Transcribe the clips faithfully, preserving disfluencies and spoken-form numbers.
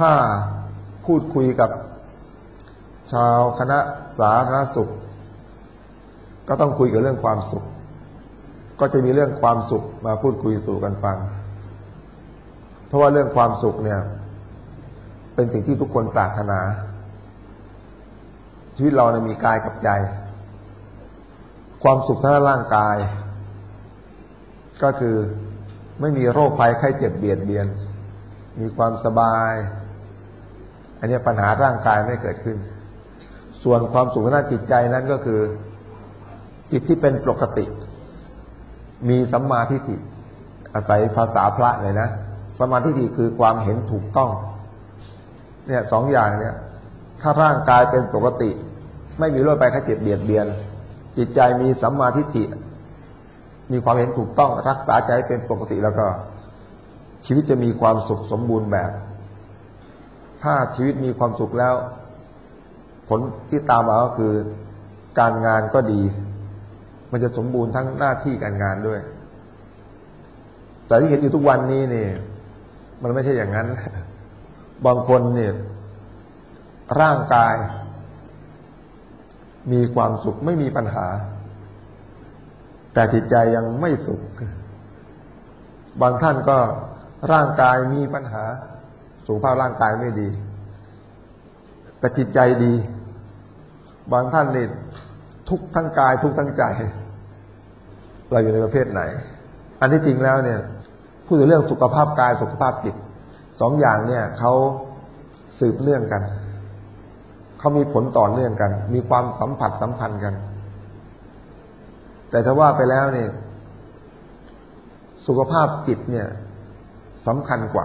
ถ้าพูดคุยกับชาวคณะสาธารณสุขก็ต้องคุยกับเรื่องความสุขก็จะมีเรื่องความสุขมาพูดคุยสู่กันฟังเพราะว่าเรื่องความสุขเนี่ยเป็นสิ่งที่ทุกคนปรารถนาชีวิตเราเนี่ยมีกายกับใจความสุขทางร่างกายก็คือไม่มีโรคภัยไข้เจ็บเบียดเบียนมีความสบายอันนี้ปัญหาร่างกายไม่เกิดขึ้นส่วนความสุขทางจิตใจนั้นก็คือจิตที่เป็นปกติมีสัมมาทิฏฐิอาศัยภาษาพระเลยนะสัมมาทิฏฐิคือความเห็นถูกต้องเนี่ยสองอย่างเนี่ยถ้าร่างกายเป็นปกติไม่มีโรคภัยไข้เจ็บเบียดเบียนจิตใจมีสัมมาทิฏฐิมีความเห็นถูกต้องรักษาใจเป็นปกติแล้วก็ชีวิตจะมีความสุขสมบูรณ์แบบถ้าชีวิตมีความสุขแล้วผลที่ตามมาก็คือการงานก็ดีมันจะสมบูรณ์ทั้งหน้าที่การงานด้วยแต่ที่เห็นอยู่ทุกวันนี้นี่มันไม่ใช่อย่างนั้นบางคนเนี่ยร่างกายมีความสุขไม่มีปัญหาแต่จิตใจยังไม่สุขบางท่านก็ร่างกายมีปัญหาสุขภาพร่างกายไม่ดีแต่จิตใจดีบางท่านนี่ทุกข์ทั้งกายทุกข์ทั้งใจเราอยู่ในประเภทไหนอันที่จริงแล้วเนี่ยพูดถึงเรื่องสุขภาพกายสุขภาพจิตสองอย่างเนี่ยเขาสืบเนื่องกันเขามีผลต่อเนื่องกันมีความสัมผัสสัมพันธ์กันแต่ถ้าว่าไปแล้วเนี่ยสุขภาพจิตเนี่ยสำคัญกว่า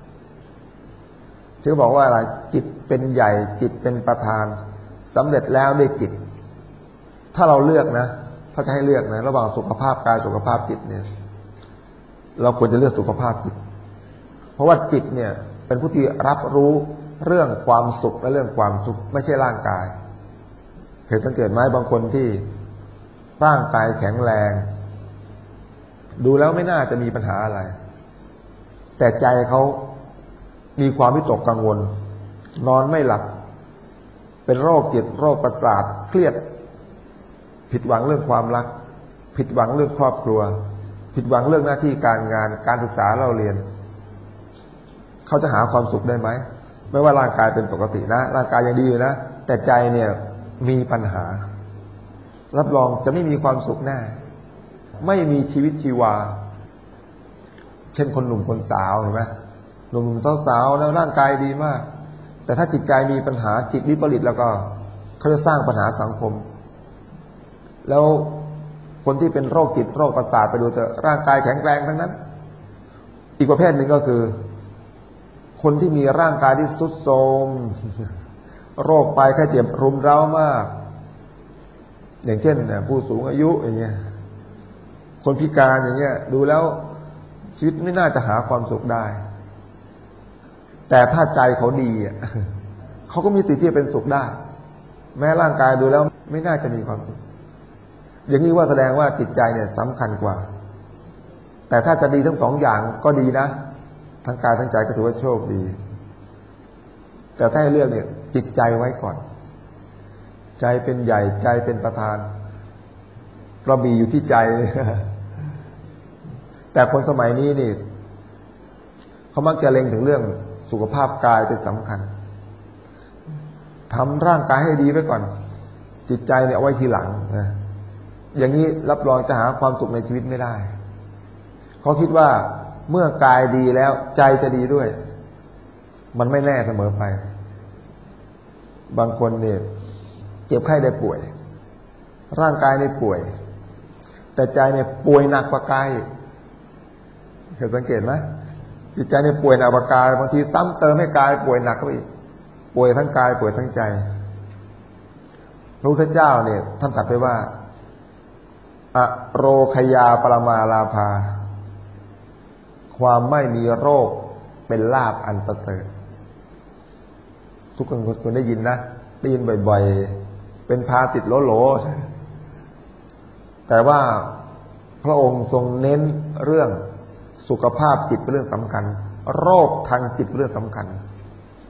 ที่เขาบอกว่าอะไรจิตเป็นใหญ่จิตเป็นประธานสำเร็จแล้วด้วยจิตถ้าเราเลือกนะถ้าจะให้เลือกนะระหว่างสุขภาพกายสุขภาพจิตเนี่ยเราควรจะเลือกสุขภาพจิตเพราะว่าจิตเนี่ยเป็นผู้ที่รับรู้เรื่องความสุขและเรื่องความทุกข์ไม่ใช่ร่างกายเคยสังเกตไหมบางคนที่ร่างกายแข็งแรงดูแล้วไม่น่าจะมีปัญหาอะไรแต่ใจเขามีความวิตกกังวลนอนไม่หลับเป็นโรคจิตโรคประสาทเครียดผิดหวังเรื่องความรักผิดหวังเรื่องครอบครัวผิดหวังเรื่องหน้าที่การงานการศึกษาเล่าเรียนเขาจะหาความสุขได้ไหมไม่ว่าร่างกายเป็นปกตินะร่างกายยังดีอยู่นะแต่ใจเนี่ยมีปัญหารับรองจะไม่มีความสุขแน่ไม่มีชีวิตชีวาเช่นคนหนุ่มคนสาวเห็นไหมหนุ่มสาวๆแล้วร่างกายดีมากแต่ถ้าจิตใจมีปัญหาจิตวิปริตแล้วก็เขาจะสร้างปัญหาสังคมแล้วคนที่เป็นโรคจิตโรคประสาทไปดูเถอะร่างกายแข็งแรงทั้งนั้นอีกประเภทหนึ่งก็คือคนที่มีร่างกายที่ทรุดโทรมโรคภัยไข้เจ็บรุมเร้ามากอย่างเช่นผู้สูงอายุอย่างเงี้ยคนพิการอย่างเงี้ยดูแล้วชีวิตไม่น่าจะหาความสุขได้แต่ถ้าใจเขาดีอ่ะเขาก็มีสิทธิ์ที่จะเป็นสุขได้แม้ร่างกายดูแล้วไม่น่าจะมีความสุขอย่างนี้ว่าแสดงว่าจิตใจเนี่ยสำคัญกว่าแต่ถ้าจะดีทั้งสองอย่างก็ดีนะทั้งกายทั้งใจก็ถือว่าโชคดีแต่ถ้าให้เลือกเนี่ยจิตใจไว้ก่อนใจเป็นใหญ่ใจเป็นประธานกระบี่อยู่ที่ใจแต่คนสมัยนี้นี่เขามักจะเล็งถึงเรื่องสุขภาพกายเป็นสำคัญทำร่างกายให้ดีไว้ก่อนจิตใจเนี่ยเอาไว้ทีหลังนะอย่างนี้รับรองจะหาความสุขในชีวิตไม่ได้เขาคิดว่าเมื่อกายดีแล้วใจจะดีด้วยมันไม่แน่เสมอไปบางคนเนี่ยเจ็บไข้ได้ป่วยร่างกายเนี่ยป่วยแต่ใจเนี่ยป่วยหนักกว่ากายเคยสังเกตไหมจิตใจเนี่ยป่วยหนักกว่ากายบางทีซ้ำเติมให้กายป่วยหนักเข้าไปอีกป่วยทั้งกายป่วยทั้งใจพระพุทธเจ้าเนี่ยท่านตรัสไปว่าอโรคยาปรมาลาภาความไม่มีโรคเป็นลาภอันประเสริฐทุกคนควรได้ยินนะได้ยินบ่อยๆเป็นภาษิตโหลๆแต่ว่าพระองค์ทรงเน้นเรื่องสุขภาพจิตเป็นเรื่องสำคัญโรคทางจิตเป็นเรื่องสำคัญ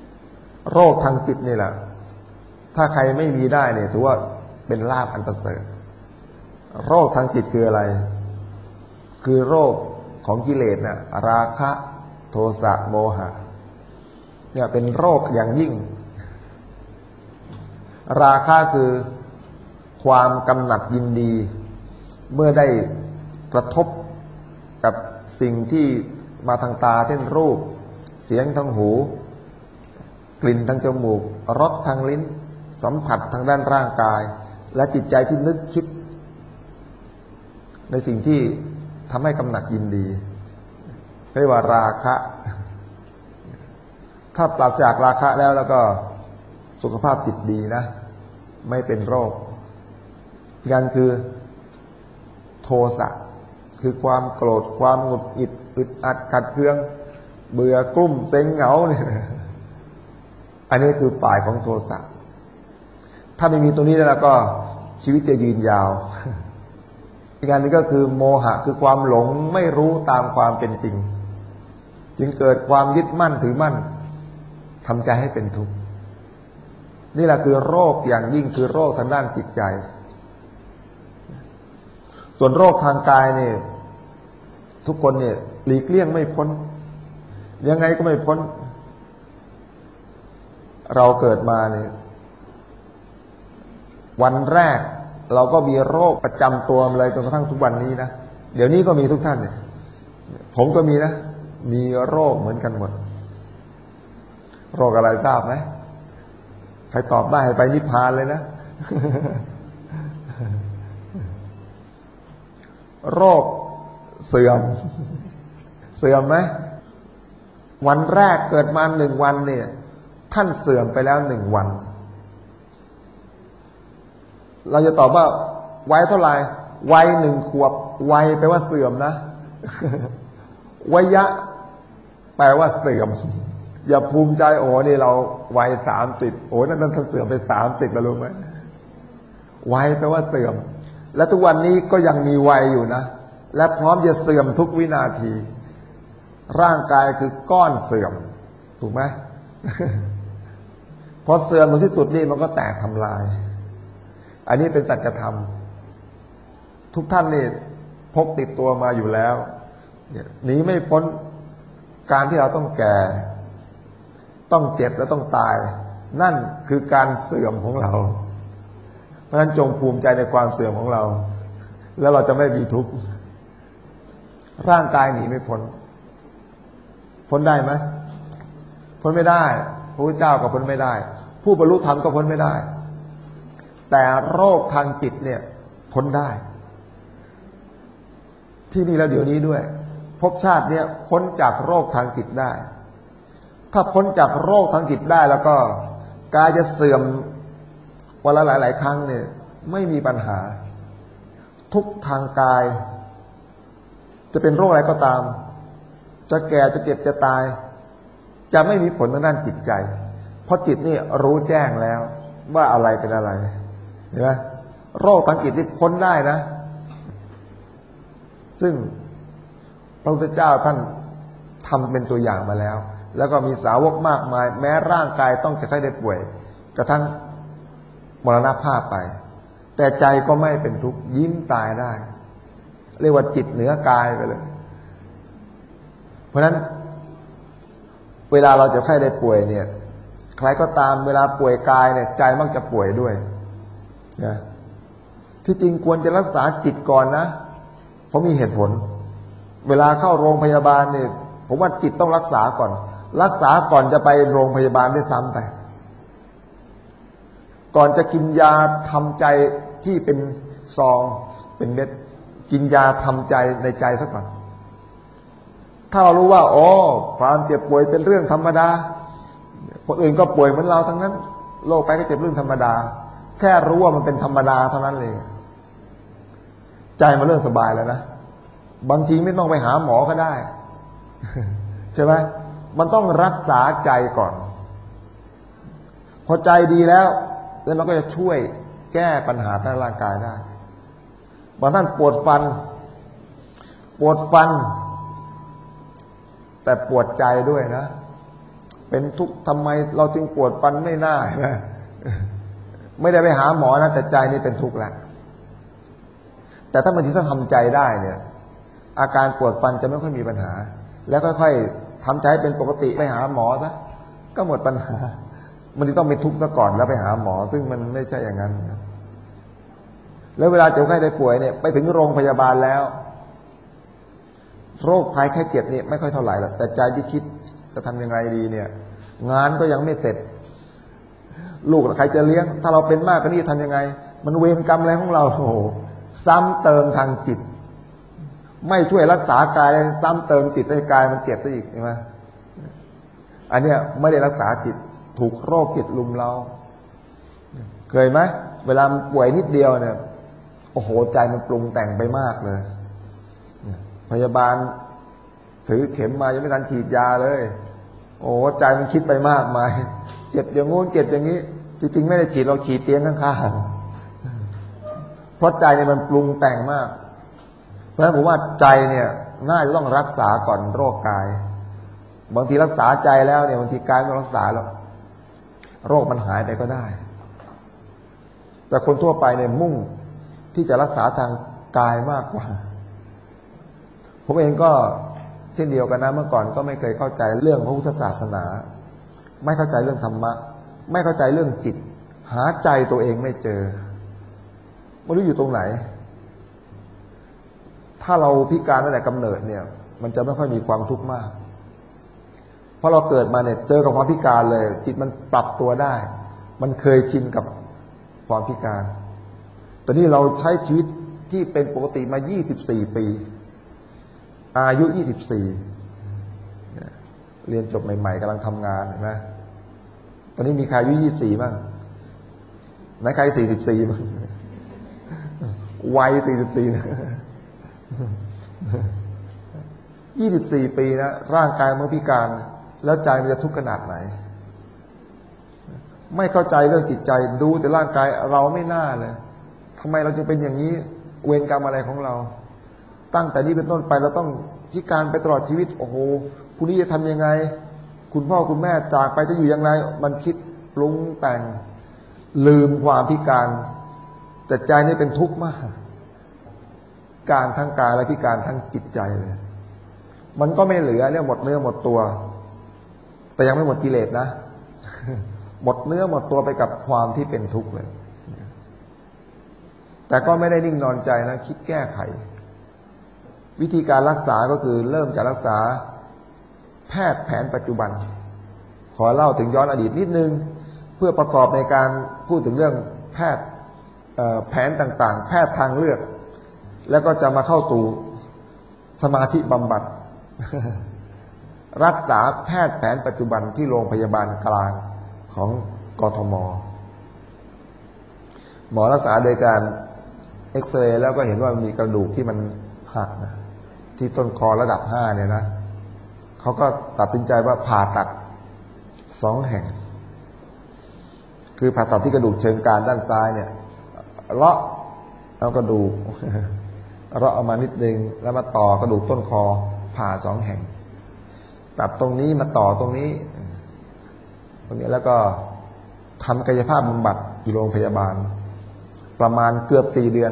โรคทางจิตนี่แหละถ้าใครไม่มีได้เนี่ยถือว่าเป็นลาภอันประเสริฐโรคทางจิตคืออะไรคือโรคของกิเลสนะราคะโทสะโมหะเนี่ยเป็นโรคอย่างยิ่งราคะคือความกำหนัดยินดีเมื่อได้กระทบกับสิ่งที่มาทางตาเช่นรูปเสียงทางหูกลิ่นทางจมูกรสทางลิ้นสัมผัสทางด้านร่างกายและจิตใจที่นึกคิดในสิ่งที่ทำให้กำหนัดยินดีเรียกว่าราคะถ้าปราศจากราคะแล้วแล้วก็สุขภาพจิตดีนะไม่เป็นโรคกันคือโทสะคือความโกรธความหงุดหงิดอึดอัดขัดเคืองเบื่อกลุ้มเซ็งเหงาเนี่ยอันนี้คือฝ่ายของโทสะถ้าไม่มีตรงนี้แล้วก็ชีวิตจะยืนยาวอีกอันนึงก็คือโมหะคือความหลงไม่รู้ตามความเป็นจริงจึงเกิดความยึดมั่นถือมั่นทำใจให้เป็นทุกข์นี่แหละคือโรคอย่างยิ่งคือโรคทางด้านจิตใจส่วนโรคทางกายเนี่ยทุกคนเนี่ยหลีกเลี่ยงไม่พ้นยังไงก็ไม่พ้นเราเกิดมาเนี่ยวันแรกเราก็มีโรคประจำตัวเลยจนกระทั่งทุกวันนี้นะเดี๋ยวนี้ก็มีทุกท่านเนี่ยผมก็มีนะมีโรคเหมือนกันหมดโรคอะไรทราบไหมใครตอบได้ให้ไปนิพพานเลยนะโรคเสื่อมเสื่อมไหมวันแรกเกิดมาหนึ่งวันเนี่ยท่านเสื่อมไปแล้วหนึ่งวันเราจะตอบว่าวัยเท่าไหร่วัยหนึ่งขวบวัยแปลว่าเสื่อมนะวัยะแปลว่าเสื่อมอย่าภูมิใจโอ้นี่เราวัยสามสิบโอ้นั่นท่านเสื่อมไปสามสิบแล้วรู้ไหมวัยแปลว่าเสื่อมและทุกวันนี้ก็ยังมีวัยอยู่นะและพร้อมจะเสื่อมทุกวินาทีร่างกายคือก้อนเสื่อมถูกไหมพอเสื่อมถึงที่สุดนี่มันก็แตกทำลายอันนี้เป็นสัจธรรมทุกท่านนี่พกติดตัวมาอยู่แล้วหนีไม่พ้นการที่เราต้องแก่ต้องเจ็บและต้องตายนั่นคือการเสื่อมของเราเพราะฉะนั้นจงภูมิใจในความเสื่อมของเราแล้วเราจะไม่มีทุกข์ร่างกายหนีไม่พ้นพ้นได้ไหมพ้นไม่ได้พระพุทธเจ้าก็พ้นไม่ได้ผู้บรรลุธรรมก็พ้นไม่ได้แต่โรคทางจิตเนี่ยพ้นได้ที่นี่แล้วเดี๋ยวนี้ด้วยภพชาติเนี่ยพ้นจากโรคทางจิตได้ถ้าพ้นจากโรคทางจิตได้แล้วก็กายจะเสื่อมวันละหลายๆครั้งเนี่ยไม่มีปัญหาทุกทางกายจะเป็นโรคอะไรก็ตามจะแก่จะเจ็บจะตายจะไม่มีผลทางด้านจิตใจเพราะจิตนี่รู้แจ้งแล้วว่าอะไรเป็นอะไรเห็นไหมโรคทางจิตที่พ้นได้นะซึ่งพระพุทธเจ้าท่านทำเป็นตัวอย่างมาแล้วแล้วก็มีสาวกมากมายแม้ร่างกายต้องจะค่อยได้ป่วยกระทั่งมรณภาพไปแต่ใจก็ไม่เป็นทุกข์ยิ้มตายได้เรียกว่าจิตเหนือกายไปเลยเพราะฉะนั้นเวลาเราจะค่อยได้ป่วยเนี่ยใครก็ตามเวลาป่วยกายเนี่ยใจมักจะป่วยด้วยนะที่จริงควรจะรักษาจิตก่อนนะเพราะมีเหตุผลเวลาเข้าโรงพยาบาลเนี่ยผมว่าจิตต้องรักษาก่อนรักษาก่อนจะไปโรงพยาบาลได้ซ้ำไปก่อนจะกินยาทำใจที่เป็นซองเป็นเม็ดกินยาทำใจในใจซะก่อนถ้าเรารู้ว่าอ๋อความเจ็บป่วยเป็นเรื่องธรรมดาคนอื่นก็ป่วยเหมือนเราทั้งนั้นโรคไปก็เจ็บเรื่องธรรมดาแค่รู้ว่ามันเป็นธรรมดาเท่านั้นเลยใจมันเริ่มสบายแล้วนะบางทีไม่ต้องไปหาหมอก็ได้ใช่ไหมมันต้องรักษาใจก่อนพอใจดีแล้วแล้วมันก็จะช่วยแก้ปัญหาทางร่างกายได้บางท่านปวดฟันปวดฟันแต่ปวดใจด้วยนะเป็นทุกข์ทำไมเราจึงปวดฟันไม่น่าใช่ไหมไม่ได้ไปหาหมอนะแต่ใจนี่เป็นทุกข์แล้วแต่ถ้าบางทีถ้าทำใจได้เนี่ยอาการปวดฟันจะไม่ค่อยมีปัญหาแล้วค่อยๆทำใจให้เป็นปกติไปหาหมอซะก็หมดปัญหามันต้องเป็นทุกข์ซะก่อนแล้วไปหาหมอซึ่งมันไม่ใช่อย่างนั้นแล้วเวลาเจ็บไข้ได้ป่วยเนี่ยไปถึงโรงพยาบาลแล้วโรคภัยแค่เจ็บนี่ไม่ค่อยเท่าไหร่หรอกแต่ใจที่คิดจะทำยังไงดีเนี่ยงานก็ยังไม่เสร็จลูกใครจะเลี้ยงถ้าเราเป็นมากก็นี่ทำยังไงมันเวรกรรมอะไรของเราโอ้โหซ้ำเติมทางจิตไม่ช่วยรักษากายเลยซ้ำเติมจิตให้กายมันเจ็บซะอีกใช่ไหมอันเนี้ยไม่ได้รักษาจิตถูกโรคจิตลุมเราเคยไหมเวลาป่วยนิดเดียวเนี่ยโอ้โหใจมันปรุงแต่งไปมากเลยพยาบาลถือเข็มมายังไม่ทันฉีดยาเลยโอ้ใจมันคิดไปมากมายเจ็บอย่างงู้นเจ็บอย่างนี้จริงๆไม่ได้ฉีดเราฉีดเตียงข้างๆเพราะใจเนี่ยมันปรุงแต่งมากเพราะฉะนั้นผมว่าใจเนี่ยน่าจะต้องรักษาก่อนโรคกายบางทีรักษาใจแล้วเนี่ยบางทีกายไม่รักษาหรอกโรคมันหายไปก็ได้แต่คนทั่วไปเนี่ยมุ่งที่จะรักษาทางกายมากกว่าผมเองก็เช่นเดียวกันนะเมื่อก่อนก็ไม่เคยเข้าใจเรื่องพระพุทธศาสนาไม่เข้าใจเรื่องธรรมะไม่เข้าใจเรื่องจิตหาใจตัวเองไม่เจอไม่รู้อยู่ตรงไหนถ้าเราพิการตั้งแต่กำเนิดเนี่ยมันจะไม่ค่อยมีความทุกข์มากเพราะเราเกิดมาเนี่ยเจอกับความพิการเลยจิตมันปรับตัวได้มันเคยชินกับความพิการแต่นี่เราใช้ชีวิตที่เป็นปกติมายี่สิบสี่ปีอายุยี่สิบสี่เรียนจบใหม่ๆกำลังทำงานเห็นไหมตอนนี้มีใครอายุยี่สิบสี่บ้างไหนใครสี่สิบสี่บ้างวัยสี่สิบสี่ยี่สิบสี่ปีนะร่างกายมันพิการแล้วใจมันจะทุกข์ขนาดไหนไม่เข้าใจเรื่องจิตใจดูแต่ร่างกายเราไม่น่าเลยทำไมเราจึงเป็นอย่างนี้เวรกรรมอะไรของเราตั้งแต่นี้เป็นต้นไปเราต้องพิการไปตลอดชีวิตโอ้โหพรุ่งนี้จะทำยังไงคุณพ่อคุณแม่จากไปจะอยู่ยังไงมันคิดปรุงแต่งลืมความพิการแต่ใจนี่เป็นทุกข์มากการทั้งกายและพิการทั้งจิตใจเลยมันก็ไม่เหลือเนี่ยหมดเนื้อหมดตัวแต่ยังไม่หมดกิเลสนะหมดเนื้อหมดตัวไปกับความที่เป็นทุกข์เลยแต่ก็ไม่ได้นิ่งนอนใจนะคิดแก้ไขวิธีการรักษาก็คือเริ่มจากรักษาแพทย์แผนปัจจุบันขอเล่าถึงย้อนอดีตนิดนึงเพื่อประกอบในการพูดถึงเรื่องแพทย์แผนต่างๆแพทย์ทางเลือกแล้วก็จะมาเข้าสู่สมาธิบำบัดรักษาแพทย์แผนปัจจุบันที่โรงพยาบาลกลางของกทม.หมอรักษาโดยการเอ็กซเรย์แล้วก็เห็นว่ามีกระดูกที่มันหักนะที่ต้นคอระดับห้าเนี่ยนะเขาก็ตัดสินใจว่าผ่าตัดสองแห่งคือผ่าตัดที่กระดูกเชิงกรานด้านซ้ายเนี่ยเลาะเอากระดูกเราเอามานิดนึงแล้วมาต่อกระดูกต้นคอผ่าสองแห่งตัดตรงนี้มาต่อตรงนี้ตรงนี้แล้วก็ทำกายภาพบำบัดอยู่โรงพยาบาลประมาณเกือบสี่เดือน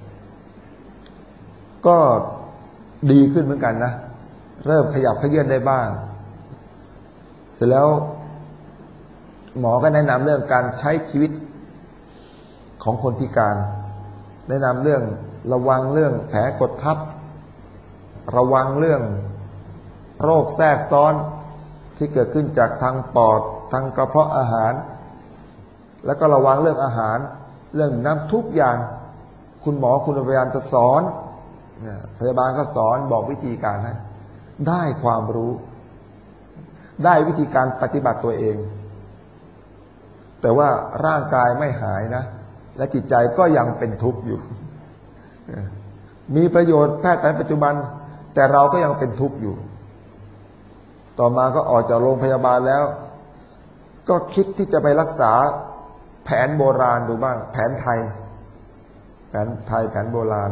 ก็ดีขึ้นเหมือนกันนะเริ่มขยับเขยื้อนได้บ้างเสร็จแล้วหมอก็แนะนำเรื่องการใช้ชีวิตของคนพิการแนะนำเรื่องระวังเรื่องแผลกดทับระวังเรื่องโรคแทรกซ้อนที่เกิดขึ้นจากทางปอดทางกระเพาะอาหารแล้วก็ระวังเรื่องอาหารเรื่องน้ำทุกอย่างคุณหมอคุณพยาบาลจะสอนพยาบาลก็สอนบอกวิธีการให้ได้ความรู้ได้วิธีการปฏิบัติตัวเองแต่ว่าร่างกายไม่หายนะและจิตใจก็ยังเป็นทุกข์อยู่มีประโยชน์แพทย์แผนปัจจุบันแต่เราก็ยังเป็นทุกข์อยู่ต่อมาก็ออกจากโรงพยาบาลแล้วก็คิดที่จะไปรักษาแผนโบราณดูบ้างแผนไทยแผนไทยแผนโบราณ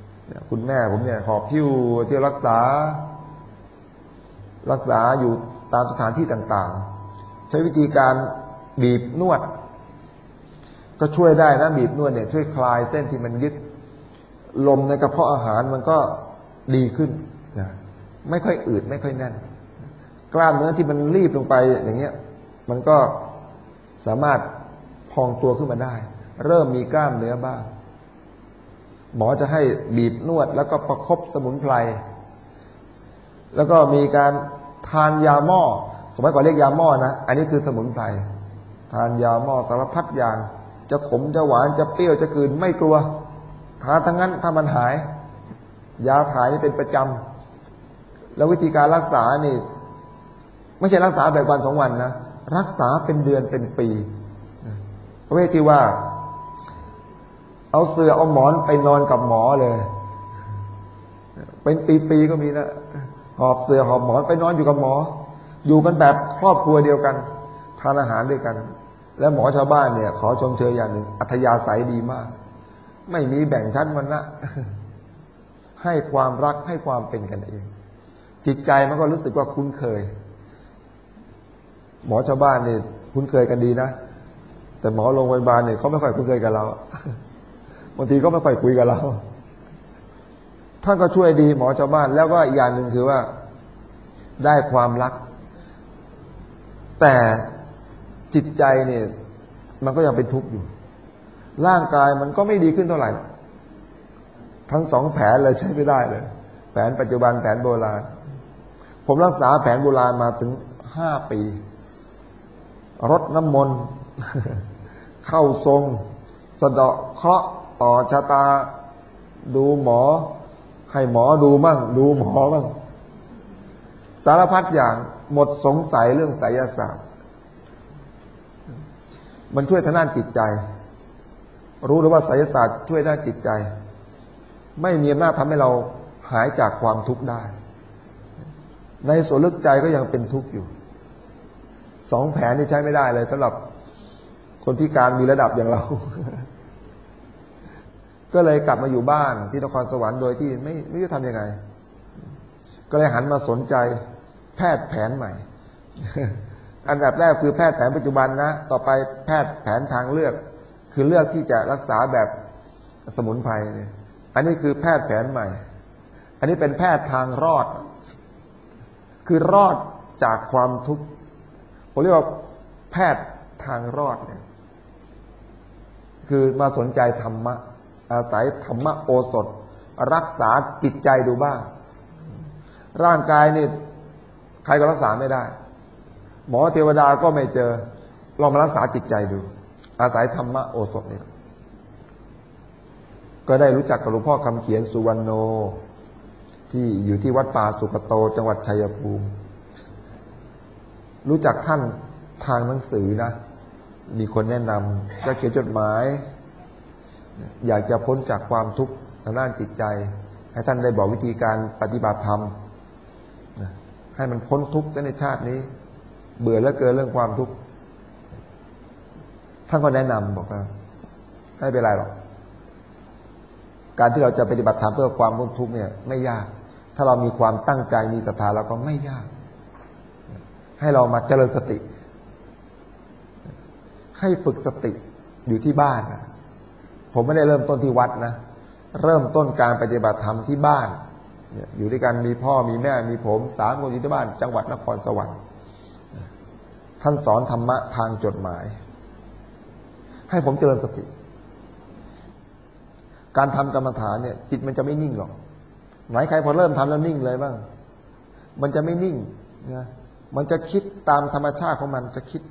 คุณแม่ผมเนี่ยหอบพิ้วที่รักษารักษาอยู่ตามสถานที่ต่างๆใช้วิธีการบีบนวดก็ช่วยได้นะบีบนวดเนี่ยช่วยคลายเส้นที่มันยึดลมในกระเพาะอาหารมันก็ดีขึ้นนะไม่ค่อยอืดไม่ค่อยแน่นกล้ามเนื้อที่มันรีบลงไปอย่างเงี้ยมันก็สามารถพองตัวขึ้นมาได้เริ่มมีกล้ามเนื้อบ้างหมอจะให้บีบนวดแล้วก็ประคบสมุนไพรแล้วก็มีการทานยาหม้อสมัยก่อนเรียกยาหม้อนะอันนี้คือสมุนไพรทานยาหม้อสารพัดอย่างจะขมจะหวานจะเปรี้ยวจะกลืนไม่กลัวทานทั้งนั้นถ้ามันหายยาถ่ายนี่เป็นประจำแล้ววิธีการรักษานี่ไม่ใช่รักษาแบบวันสองวันนะรักษาเป็นเดือนเป็นปีประเภทที่ว่าเอาเสื่อเอาหมอนไปนอนกับหมอเลยเป็นปีๆก็มีนะหอบเสื่อหอบหมอนไปนอนอยู่กับหมออยู่กันแบบครอบครัวเดียวกันทานอาหารด้วยกันและหมอชาวบ้านเนี่ยขอชมเชยอย่างหนึ่งอัธยาศัยดีมากไม่มีแบ่งชั้นวรรณะให้ความรักให้ความเป็นกันเองจิตใจมันก็รู้สึกว่าคุ้นเคยหมอชาวบ้านนี่คุ้นเคยกันดีนะแต่หมอโรงพยาบาลเนี่ยเขาไม่ค่อยคุ้นเคยกับเราบางทีก็ไม่ค่อยคุยกับเราท่านก็ช่วยดีหมอชาวบ้านแล้วก็อีกอย่างหนึ่งคือว่าได้ความรักแต่จิตใจเนี่ยมันก็ยังเป็นทุกข์อยู่ร่างกายมันก็ไม่ดีขึ้นเท่าไหร่ทั้งสองแผนเลยใช้ไม่ได้เลยแผนปัจจุบันแผนโบราณผมรักษาแผนโบราณมาถึงห้าปีรดน้ำมนต์เข้าทรงสะเดาะเคราะห์ต่อชะตาดูหมอให้หมอดูมั่งดูหมอมั่งสารพัดอย่างหมดสงสัยเรื่องไสยศาสตร์มันช่วยทางด้านจิตใจรู้เลยว่าไสยศาสตร์ช่วยด้านจิตใจไม่มีอำนาจทำให้เราหายจากความทุกข์ได้ในส่วนลึกใจก็ยังเป็นทุกข์อยู่สองแผนนี่ใช้ไม่ได้เลยสำหรับคนพิการมีระดับอย่างเรา ก็เลยกลับมาอยู่บ้านที่นครสวรรค์โดยที่ไม่ไม่รู้จะทำยังไงก็เลยหันมาสนใจแพทย์แผนใหม่ อันดับแรกคือแพทย์แผนปัจจุบันนะต่อไปแพทย์แผนทางเลือกคือเลือกที่จะรักษาแบบสมุนไพรเนี่ยอันนี้คือแพทย์แผนใหม่อันนี้เป็นแพทย์ทางรอดคือรอดจากความทุกข์ผมเรียกว่าแพทย์ทางรอดเนี่ยคือมาสนใจธรรมะอาศัยธรรมะโอสถรักษาจิตใจดูบ้างร่างกายนี่ใครก็รักษาไม่ได้หมอเทวดาก็ไม่เจอลองมารักษาจิตใจดูอาศัยธรรมะโอสถนี่ก็ได้รู้จักกับหลวงพ่อคำเขียนสุวรรณโนที่อยู่ที่วัดป่าสุกโตจังหวัดชัยภูมิรู้จักท่านทางหนังสือนะมีคนแนะนำก็เขียนจดหมายอยากจะพ้นจากความทุกข์ทางด้านจิตใจให้ท่านได้บอกวิธีการปฏิบัติธรรมให้มันพ้นทุกข์ในชาตินี้เบื่อแล้วเกินเรื่องความทุกข์ท่านก็แนะนำบอกว่าไม่เป็นไรหรอกการที่เราจะปฏิบัติธรรมเพื่อความพ้นทุกข์เนี่ยไม่ยากถ้าเรามีความตั้งใจมีศรัทธาเราก็ไม่ยากให้เรามาเจริญสติให้ฝึกสติอยู่ที่บ้านนะผมไม่ได้เริ่มต้นที่วัดนะเริ่มต้นการปฏิบัติธรรมที่บ้านอยู่ด้วยกันมีพ่อมีแม่มีผมสามคนอยู่ที่บ้านจังหวัดนครสวรรค์ท่านสอนธรรมะทางจดหมายให้ผมเจริญสติการทำกรรมฐานเนี่ยจิตมันจะไม่นิ่งหรอกไหนใครพอเริ่มทำแล้วนิ่งเลยบ้างมันจะไม่นิ่งนะมันจะคิดตามธรรมชาติของมันจะคิด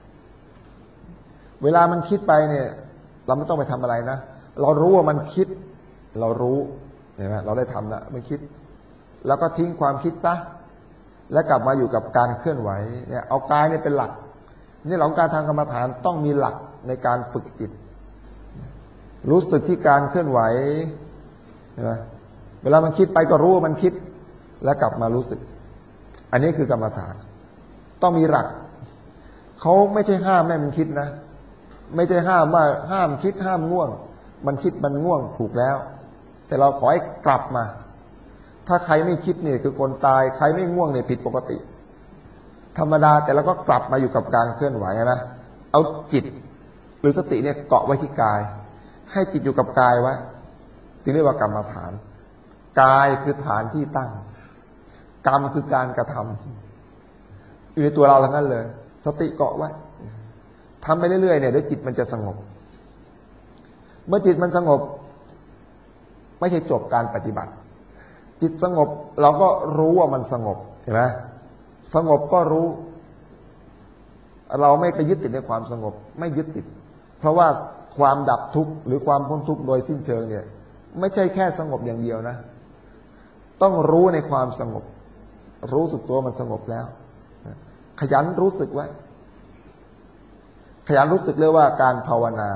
เวลามันคิดไปเนี่ยเราไม่ต้องไปทำอะไรนะเรารู้ว่ามันคิดเรารู้เห็นไหมเราได้ทำแล้วมันคิดแล้วก็ทิ้งความคิดซะแล้วกลับมาอยู่กับการเคลื่อนไหวเนี่ยเอากายเนี่ยเป็นหลักนี่หลักการทางกรรมฐานต้องมีหลักในการฝึกจิตรู้สึกที่การเคลื่อนไหวเห็นไหมเวลามันคิดไปก็รู้ว่ามันคิดแล้วกลับมารู้สึกอันนี้คือกรรมฐานต้องมีหลักเขาไม่ใช่ห้ามแม่มันคิดนะไม่ใช่ห้ามว่าห้ามคิดห้ามง่วงมันคิดมันง่วงถูกแล้วแต่เราขอให้กลับมาถ้าใครไม่คิดเนี่ยคือคนตายใครไม่ง่วงเนี่ยผิดปกติธรรมดาแต่เราก็กลับมาอยู่กับการเคลื่อนไหวนะเอาจิตหรือสติเนี่ยเกาะไว้ที่กายให้จิตอยู่กับกายไว้จึงเรียกว่ากรรมฐานกายคือฐานที่ตั้งกรรมคือการกระทำอยู่ในตัวเราทั้งนั้นเลยสติเกาะไว้ทำไปเรื่อยๆเนี่ยเดี๋ยวจิตมันจะสงบเมื่อจิตมันสงบไม่ใช่จบการปฏิบัติจิตสงบเราก็รู้ว่ามันสงบเห็นไหมสงบก็รู้เราไม่ไปยึดติดในความสงบไม่ยึดติดเพราะว่าความดับทุกข์หรือความพ้นทุกข์โดยสิ้นเชิงเนี่ยไม่ใช่แค่สงบอย่างเดียวนะต้องรู้ในความสงบรู้สึกตัวมันสงบแล้วขยันรู้สึกไว้ขยันรู้สึกเรียกว่าการภาวนา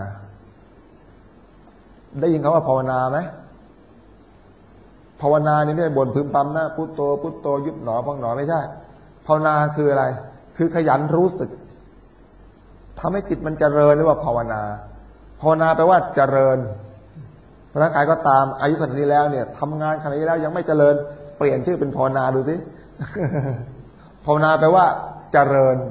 ได้ยินคำว่าภาวนาไหมภาวนานี่ไม่ใช่บ่นพึมพำนะพุทโธพุทโธยุบหนอพองหนอไม่ใช่ภาวนาคืออะไรคือขยันรู้สึกทำให้จิตมันเจริญเรียกว่าภาวนาภาวนาแปลว่าเจริญร่างกายก็ตามอายุขนาดนี้แล้วเนี่ยทำงานขนาดนี้แล้วยังไม่เจริญเปลี่ยนชื่อเป็นภาวนาดูสิภาวนาแปลว่าเจริญ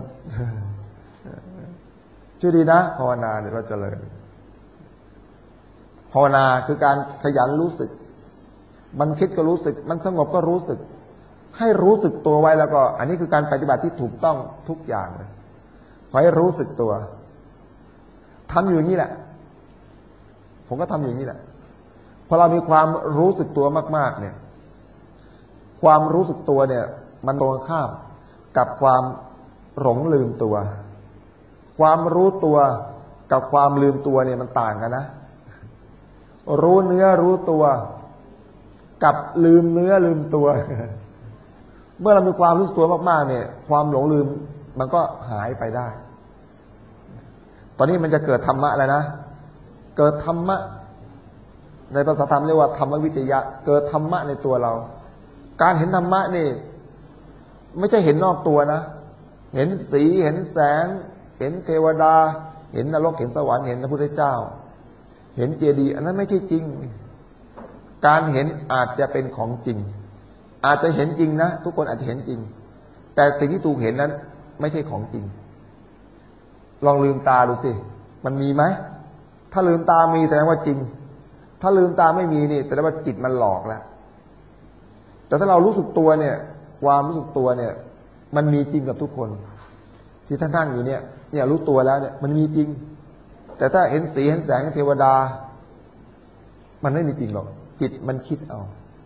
ชื่อดีนะภาวนาเนี่ยว่าเจริญภาวนาคือการขยันรู้สึกมันคิดก็รู้สึกมันสงบก็รู้สึกให้รู้สึกตัวไว้แล้วก็อันนี้คือการปฏิบัติที่ถูกต้องทุกอย่างเลยขอให้รู้สึกตัวทำอยู่อย่างนี้แหละผมก็ทำอยู่อย่างนี้แหละพอเรามีความรู้สึกตัวมากๆเนี่ยความรู้สึกตัวเนี่ยมันตรงข้ามกับความหลงลืมตัวความรู้ตัวกับความลืมตัวเนี่ยมันต่างกันนะรู้เนื้อรู้ตัวกับลืมเนื้อลืมตัวเมื่อเรามีความรู้สึกตัวมากๆเนี่ยความหลงลืมมันก็หายไปได้ตอนนี้มันจะเกิดธรรมะแล้วนะเกิดธรรมะในภาษาธรรมเรียกว่าธรรมวิจยะเกิดธรรมะในตัวเราการเห็นธรรมะนี่ไม่ใช่เห็นนอกตัวนะเห็นสีเห็นแสงเห็นเทวดาเห็นนรกเห็นสวรรค์เห็นพระพุทธเจ้าเห็นเจดีย์อันนั้นไม่ใช่จริงการเห็นอาจจะเป็นของจริงอาจจะเห็นจริงนะทุกคนอาจจะเห็นจริงแต่สิ่งที่ถูกเห็นนั้นไม่ใช่ของจริงลองลืมตาดูสิมันมีไหมถ้าลืมตามีแสดงว่าจริงถ้าลืมตาไม่มีนี่แสดงว่าจิตมันหลอกแล้วแต่ถ้าเรารู้สึกตัวเนี่ยความรู้สึกตัวเนี่ยมันมีจริงกับทุกคนที่ท่านนั่งอยู่เนี่ยเนี่ยรู้ตัวแล้วเนี่ยมันมีจริงแต่ถ้าเห็นสีเห็นแสงเห็นเทวดามันไม่มีจริงหรอกจิตมันคิดเอา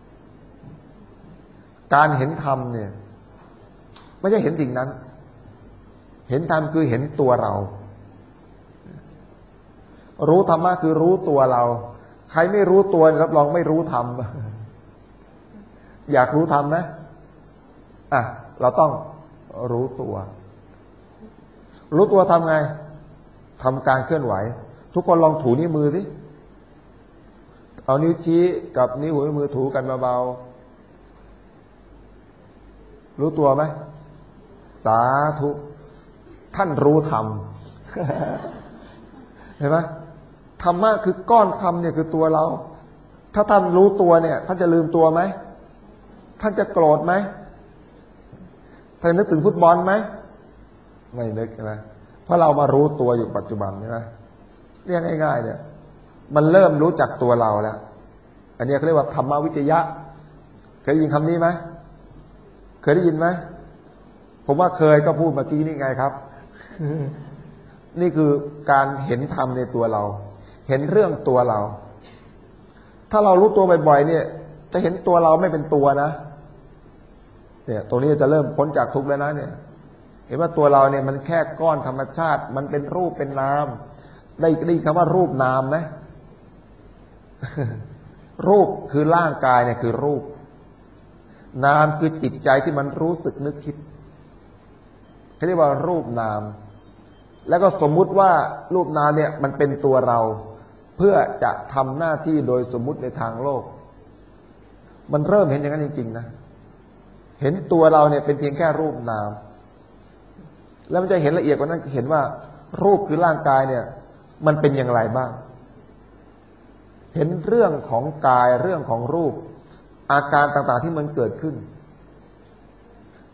การเห็นธรรมเนี่ยไม่ใช่เห็นสิ่งนั้นเห็นธรรมคือเห็นตัวเรารู้ธรรมะคือรู้ตัวเราใครไม่รู้ตัวรับรองไม่รู้ธรรมอยากรู้ธรรมไหมอ่ะเราต้องรู้ตัวรู้ตัวทำไงทำการเคลื่อนไหวทุกคนลองถูนิ้วมือสิเอานิ้วชี้กับนิ้วหัวมือถูกันเบาๆรู้ตัวไหมสาธุท่านรู้ธรรมเห็นไหมธรรมะคือก้อนธรรมเนี่ยคือตัวเราถ้าท่านรู้ตัวเนี่ยท่านจะลืมตัวไหมท่านจะโกรธไหมท่านนึกถึงฟุตบอลไหมไม่นึกนะเพราะเรามารู้ตัวอยู่ปัจจุบันใช่ไหมเรียกง่ายๆเนี่ยมันเริ่มรู้จักตัวเราแล้วอันนี้เขาเรียกว่าธรรมวิจยะเคยได้ยินคำนี้ไหมเคยได้ยินไหมผมว่าเคยก็พูดเมื่อกี้นี่ไงครับ นี่คือการเห็นธรรมในตัวเราเห็นเรื่องตัวเราถ้าเรารู้ตัวบ่อยๆเนี่ยจะเห็นตัวเราไม่เป็นตัวนะเนี่ยตรงนี้จะเริ่มพ้นจากทุกข์แล้วนะเนี่ยเห็นว่าตัวเราเนี่ยมันแค่ก้อนธรรมชาติมันเป็นรูปเป็นนามได้ได้คำว่ารูปนามไหม รูปคือร่างกายเนี่ยคือรูปนามคือจิตใจที่มันรู้สึกนึกคิดเขาเรียกว่ารูปนามแล้วก็สมมุติว่ารูปนามเนี่ยมันเป็นตัวเราเพื่อจะทำหน้าที่โดยสมมุติในทางโลกมันเริ่มเห็นอย่างนั้นจริงๆนะเห็นตัวเราเนี่ยเป็นเพียงแค่รูปนามแล้วมันจะเห็นละเอียดกว่านั้นเห็นว่ารูปคือร่างกายเนี่ยมันเป็นอย่างไรบ้างเห็นเรื่องของกายเรื่องของรูปอาการต่างๆที่มันเกิดขึ้น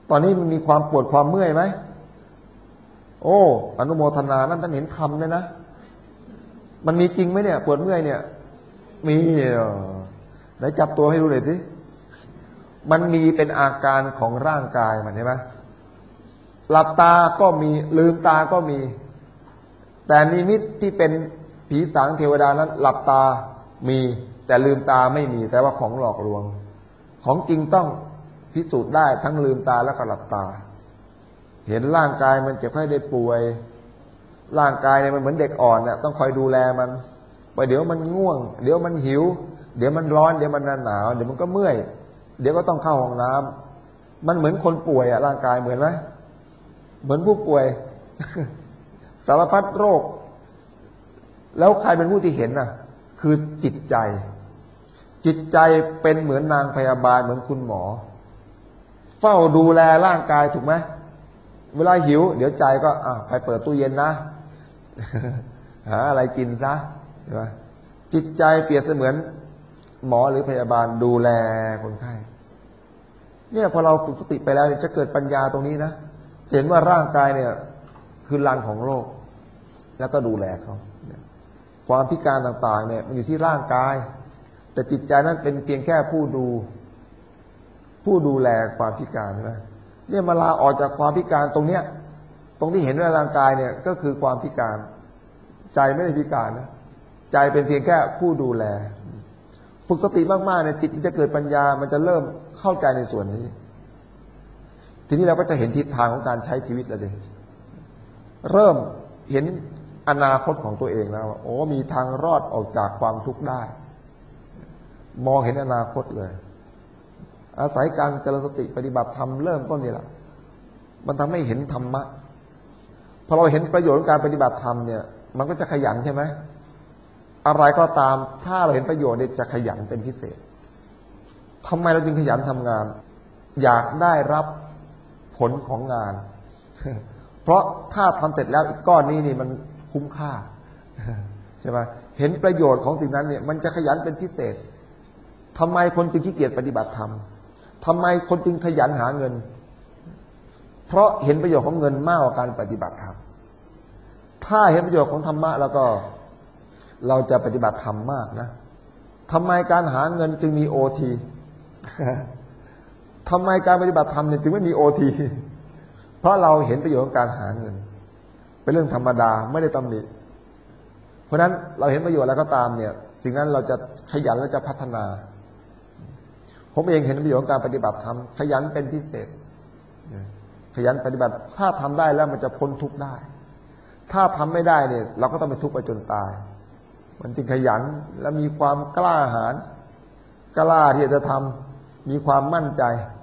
ตอนนี้มันมีความปวดความเมื่อยไหมโอ้อนุโมทนานั่นท่านเห็นธรรมเลยนะมันมีจริงไหมเนี่ยปวดเมื่อยเนี่ยมีไหนจับตัวให้ดูหน่อยสิมันมีเป็นอาการของร่างกายมันใช่ไหมหลับตาก็มีลืมตาก็มีแต่นิมิตที่เป็นผีสางเทวดานั้นหลับตามีแต่ลืมตาไม่มีแต่ว่าของหลอกลวงของจริงต้องพิสูจน์ได้ทั้งลืมตาและก็หลับตาเห็นร่างกายมันเจ็บไข้ได้ป่วยร่างกายเนี่ยมันเหมือนเด็กอ่อนเนี่ยต้องคอยดูแลมันไปเดี๋ยวมันง่วงเดี๋ยวมันหิวเดี๋ยวมันร้อนเดี๋ยวมันหนาวเดี๋ยวมันก็เมื่อยเดี๋ยวก็ต้องเข้าห้องน้ำมันเหมือนคนป่วยอะร่างกายเหมือนไหมเหมือนผู้ป่วย สารพัดโรคแล้วใครเป็นผู้ที่เห็นน่ะคือจิตใจจิตใจเป็นเหมือนนางพยาบาลเหมือนคุณหมอเฝ้าดูแลร่างกายถูกไหมเวลาหิวเดี๋ยวใจก็อ่ะไปเปิดตู้เย็นนะ หาอะไรกินซะใช่ไหมจิตใจเปรียบเสมือนหมอหรือพยาบาลดูแลคนไข้เนี่ยพอเราฝึกสติไปแล้วจะเกิดปัญญาตรงนี้นะเห็นว่าร่างกายเนี่ยคือรังของโรคแล้วก็ดูแลเขาความพิการต่างๆเนี่ยมันอยู่ที่ร่างกายแต่จิตใจนั้นเป็นเพียงแค่ผู้ดูผู้ดูแลความพิการใช่ไหมเนี่ยมาลาออกจากความพิการตรงเนี้ยตรงที่เห็นว่าร่างกายเนี่ยก็คือความพิการใจไม่ได้พิการนะใจเป็นเพียงแค่ผู้ดูแลฝึกสติมากๆเนี่ยจิตมันจะเกิดปัญญามันจะเริ่มเข้าใจในส่วนนี้ทีนี้เราก็จะเห็นทิศทางของการใช้ชีวิตแล้วดิเริ่มเห็นอนาคตของตัวเองแล้วโอ้มีทางรอดออกจากความทุกข์ได้มองเห็นอนาคตเลยอาศัยการเจริญสติปฏิบัติธรรมเริ่มต้นนี่แหละมันทำให้เห็นธรรมะพอเราเห็นประโยชน์ของการปฏิบัติธรรมเนี่ยมันก็จะขยันใช่ไหมอะไรก็ตามถ้าเราเห็นประโยชน์เนี่ยจะขยันเป็นพิเศษทำไมเราจึงขยันทำงานอยากได้รับผลของงานเพราะถ้าทำเสร็จแล้วอีกก้อนนี้นี่มันคุ้มค่าใช่ไหมเห็นประโยชน์ของสิ่งนั้นเนี่ยมันจะขยันเป็นพิเศษทำไมคนจึงขี้เกียจปฏิบัติธรรมทำไมคนจึงขยันหาเงินเพราะเห็นประโยชน์ของเงินมากกว่าการปฏิบัติธรรมถ้าเห็นประโยชน์ของธรรมะแล้วก็เราจะปฏิบัติธรรมมากนะทำไมการหาเงินจึงมีโอทีทำไมการปฏิบัติธรรมเนี่ยจึงไม่มีโอทีเพราะเราเห็นประโยชน์ของการหาเงินเป็นเรื่องธรรมดาไม่ได้ตำหนิเพราะฉะนั้นเราเห็นประโยชน์แล้วก็ตามเนี่ยสิ่งนั้นเราจะขยันและจะพัฒนาผมเองเห็นประโยชน์ของการปฏิบัติธรรมขยันเป็นพิเศษขยันปฏิบัติถ้าทำได้แล้วมันจะพ้นทุกข์ได้ถ้าทำไม่ได้เนี่ยเราก็ต้องไปทุกข์ไปจนตายมันจึงขยันและมีความกล้าหาญกล้าที่จะทำมีความมั่นใจ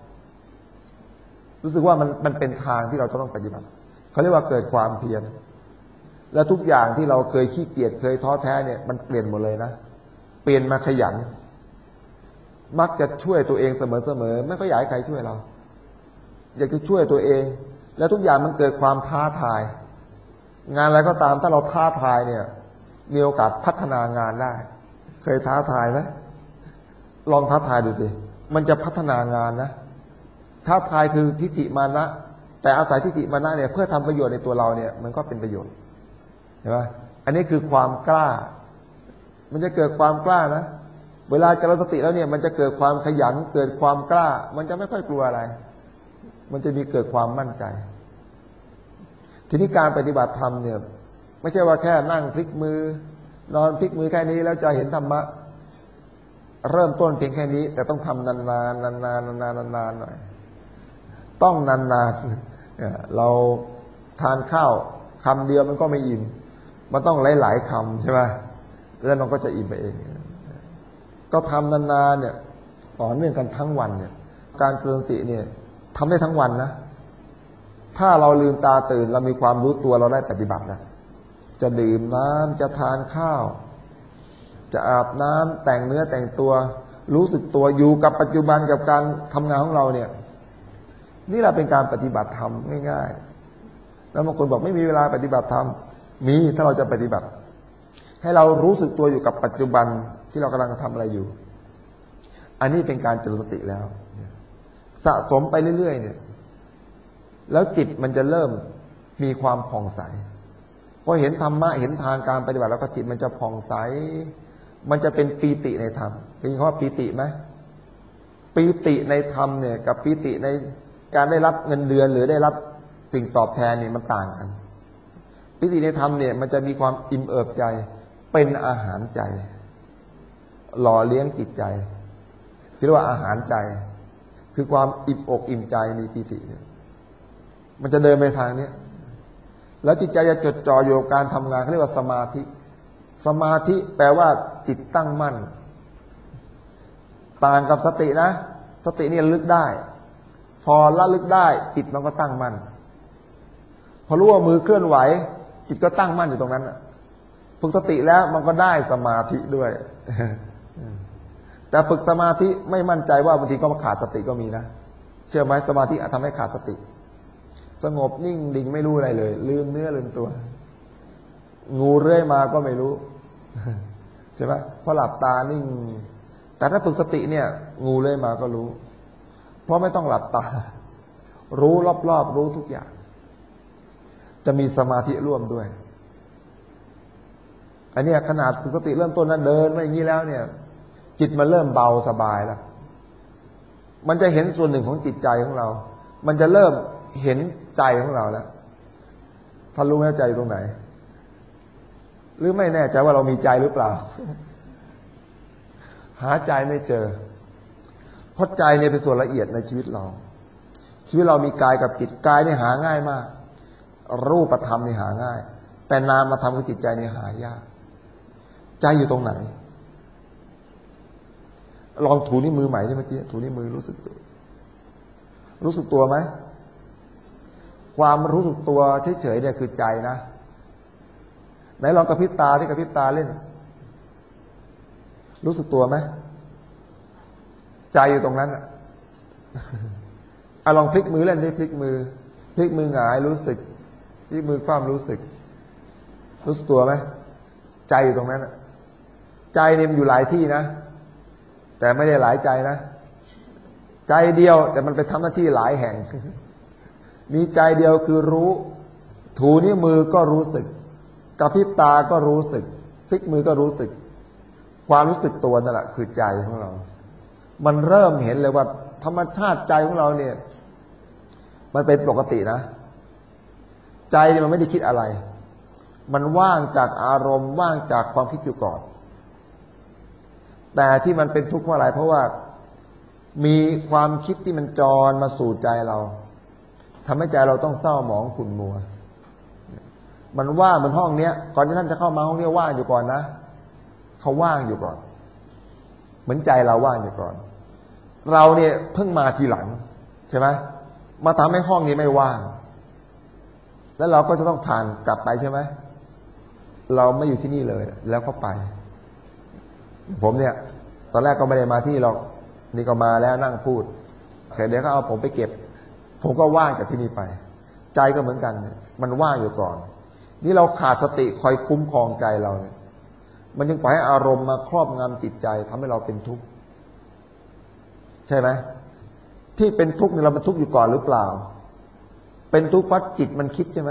รู้สึกว่ามันมันเป็นทางที่เราจะต้องปฏิบัติเขาเรียกว่าเกิดความเพียรและทุกอย่างที่เราเคยขี้เกียจเคยท้อแท้เนี่ยมันเปลี่ยนหมดเลยนะเปลี่ยนมาขยันมักจะช่วยตัวเองเสมอๆไม่ค่อยอยากให้ใครช่วยเราอยากจะช่วยตัวเองและทุกอย่างมันเกิดความท้าทายงานอะไรก็ตามถ้าเราท้าทายเนี่ยมีโอกาสพัฒนางานได้เคยท้าทายไหมลองท้าทายดูสิมันจะพัฒนางานนะท้าทายคือทิฏฐิมานะแต่อาศัยทิฏฐิมานะเนี่ยเพื่อทำประโยชน์ในตัวเราเนี่ยมันก็เป็นประโยชน์เห็นไหมอันนี้คือความกล้ามันจะเกิดความกล้านะเวลาเจริญสติแล้วเนี่ยมันจะเกิดความขยันเกิดความกล้ามันจะไม่ค่อยกลัวอะไรมันจะมีเกิดความมั่นใจทีนี้การปฏิบัติธรรมเนี่ยไม่ใช่ว่าแค่นั่งพลิกมือนอนพลิกมือแค่นี้แล้วจะเห็นธรรมะเริ่มต้นเพียงแค่นี้แต่ต้องทำนานๆนานๆนานๆนานๆนานๆหน่อยต้องนานๆเราทานข้าวคำเดียวมันก็ไม่อิ่มมันต้องหลายๆคำใช่ไหมแล้วมันก็จะอิ่มไปเองก็ทำนานๆเนี่ยต่อเนื่องกันทั้งวันเนี่ยการเจริญสติเนี่ยทำได้ทั้งวันนะถ้าเราลืมตาตื่นเรามีความรู้ตัวเราได้ปฏิบัติแล้วจะดื่มน้ำจะทานข้าวจะอาบน้ำแต่งเนื้อแต่งตัวรู้สึกตัวอยู่กับปัจจุบันกับการทำงานของเราเนี่ยนี่เราเป็นการปฏิบัติธรรมง่ายๆแล้วบางคนบอกไม่มีเวลาปฏิบัติธรรมมีถ้าเราจะปฏิบัติให้เรารู้สึกตัวอยู่กับปัจจุบันที่เรากำลังทำอะไรอยู่อันนี้เป็นการเจริญสติแล้วสะสมไปเรื่อยๆเนี่ยแล้วจิตมันจะเริ่มมีความผ่องใสพอเห็นธรรมะเห็นทางการปฏิบัติแล้วก็จิตมันจะผ่องใสมันจะเป็นปีติในธรรมเป็นคำว่าปีติไหมปีติในธรรมเนี่ยกับปีติในการได้รับเงินเดือนหรือได้รับสิ่งตอบแทนเนี่ยมันต่างกันปีติในธรรมเนี่ยมันจะมีความอิ่มเอิบใจเป็นอาหารใจหล่อเลี้ยงจิตใจที่เรียกว่าอาหารใจคือความอิ่มอกอิ่มใจมีปีติเนี่ยมันจะเดินไปทางนี้แล้วจิตใจจะจดจ่ออยู่กับการทำงานเขาเรียกว่าสมาธิสมาธิแปลว่าจิตตั้งมั่นต่างกับสตินะสตินี่ระลึกได้พอระลึกได้จิตมันก็ตั้งมั่นพอรู้ว่ามือเคลื่อนไหวจิตก็ตั้งมั่นอยู่ตรงนั้นฝึกสติแล้วมันก็ได้สมาธิด้วยแต่ฝึกสมาธิไม่มั่นใจว่าบางทีก็มาขาดสติก็มีนะเชื่อไหมสมาธิอาจทำให้ขาดสติสงบนิ่งดิ่งไม่รู้อะไรเลยลืมเนื้อลืมตัวงูเรื่อยมาก็ไม่รู้ใช่ไหมเพราะหลับตานิ่งแต่ถ้าฝึกสติเนี่ยงูเรื่อยมาก็รู้เพราะไม่ต้องหลับตารู้รอบๆรู้ทุกอย่างจะมีสมาธิร่วมด้วยอันนี้ขนาดฝึกสติเริ่มต้นนั้นเดินไม่อย่างนี้แล้วเนี่ยจิตมันเริ่มเบาสบายแล้วมันจะเห็นส่วนหนึ่งของจิตใจของเรามันจะเริ่มเห็นใจของเราแล้วท่านรู้ไหมใจตรงไหนหรือไม่แน่ใจว่าเรามีใจหรือเปล่าหาใจไม่เจอเพราะใจเนี่ยเป็นส่วนละเอียดในชีวิตเราชีวิตเรามีกายกับจิตกายเนี่ยหาง่ายมากรูปธรรมเนี่ยหาง่ายแต่นามธรรมกับจิตใจเนี่ยหายากใจอยู่ตรงไหนลองถูนิ้วมือใหม่ที่เมื่อกี้ถูนิ้วมือรู้สึกรู้สึกตัวไหมความรู้สึกตัวเฉยๆเนี่ยคือใจนะไหนลองกระพริบตาที่กระพริบตาเล่นรู้สึกตัวไหมใจอยู่ตรงนั้นอ่ะอ่ะลองพลิกมือเล่นได้พลิกมือพลิกมือหงายรู้สึกพลิกมือคว่ำรู้สึกรู้สึกตัวไหมใจอยู่ตรงนั้นอ่ะใจเนี่ยมันอยู่หลายที่นะแต่ไม่ได้หลายใจนะใจเดียวแต่มันไปทำหน้าที่หลายแห่งมีใจเดียวคือรู้ถูนิ้วมือก็รู้สึกกระพริบตาก็รู้สึกพลิกมือก็รู้สึกความรู้สึกตัวนั่นแหละคือใจของเรามันเริ่มเห็นเลยว่าธรรมชาติใจของเราเนี่ยมันเป็นปกตินะใจเนี่ยมันไม่ได้คิดอะไรมันว่างจากอารมณ์ว่างจากความคิดอยู่ก่อนแต่ที่มันเป็นทุกข์เพราะอะไรเพราะว่ามีความคิดที่มันจรมาสู่ใจเราทำให้ใจเราต้องเศร้าหมองขุ่นมัวมันว่างเหมือนห้องเนี้ยก่อนที่ท่านจะเข้ามาห้องนี้ว่างอยู่ก่อนนะเขาว่างอยู่ก่อนเหมือนใจเราว่างอยู่ก่อนเราเนี่ยเพิ่งมาทีหลังใช่ไหมมาทำให้ห้องนี้ไม่ว่างแล้วเราก็จะต้องผ่านกลับไปใช่ไหมเราไม่อยู่ที่นี่เลยแล้วก็ไปผมเนี่ยตอนแรกก็ไม่ได้มาที่หรอกนี่ก็มาแล้วนั่งพูดเดี๋ยวเขาเอาผมไปเก็บผมก็ว่างจากที่นี่ไปใจก็เหมือนกันมันว่างอยู่ก่อนนี่เราขาดสติคอยคุ้มครองใจเราเนี่ยมันจึงปล่อยให้อารมณ์มาครอบงำจิตใจทำให้เราเป็นทุกข์ใช่ไหมที่เป็นทุกข์เนี่ยเราเป็นทุกข์อยู่ก่อนหรือเปล่าเป็นทุกข์เพราะจิตมันคิดใช่ไหม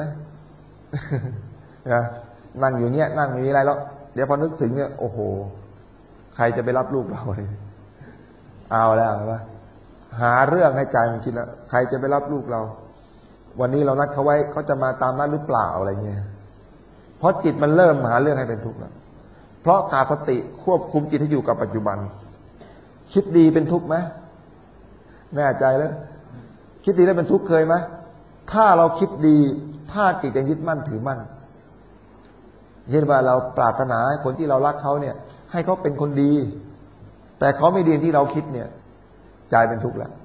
นะนั่งอยู่เนี่ยนั่งไม่มีอะไรแล้วเดี๋ยวพอนึกถึงเนี่ยโอ้โหใครจะไปรับลูกเราเลยเอาแล้วใช่ไหมหาเรื่องให้ใจมันคิดแล้วใครจะไปรับลูกเราวันนี้เรานัดเขาไว้เขาจะมาตามนัดหรือเปล่าอะไรเงี้ยเพราะจิตมันเริ่มหาเรื่องให้เป็นทุกข์แล้วเพราะขาดสติควบคุมจิตให้อยู่กับปัจจุบันคิดดีเป็นทุกข์ไหมแน่ใจแล้วคิดดีแล้วเป็นทุกข์เคยไหมถ้าเราคิดดีถ้าจิตยังยึดมั่นถือมั่นเช่นว่าเราปรารถนาให้คนที่เรารักเขาเนี่ยให้เขาเป็นคนดีแต่เขาไม่ดีที่เราคิดเนี่ยใจเป็นทุกข์แล้ว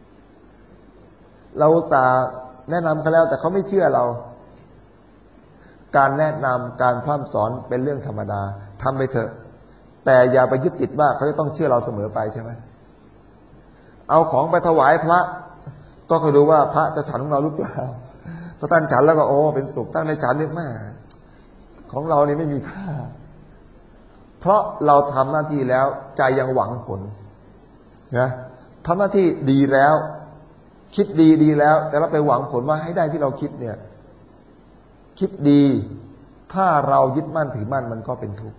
เราสาแนะนำเขาแล้วแต่เขาไม่เชื่อเราการแนะนำการพร่ำสอนเป็นเรื่องธรรมดาทำไปเถอะแต่อย่าไปยึดติดว่าเขาจะต้องเชื่อเราเสมอไปใช่ไหมเอาของไปถวายพระก็คอยดูว่าพระจะฉันของเราหรือเปล่าถ้าท่านฉันแล้วก็โอ้เป็นสุขท่านไม่ฉันนี่แม่ของเรานี่ไม่มีค่าเพราะเราทำหน้าที่แล้วใจยังหวังผลนะทำหน้าที่ดีแล้วคิดดีดีแล้วแต่เราไปหวังผลว่าให้ได้ที่เราคิดเนี่ยคิดดีถ้าเรายึดมั่นถือมั่นมันก็เป็นทุกข์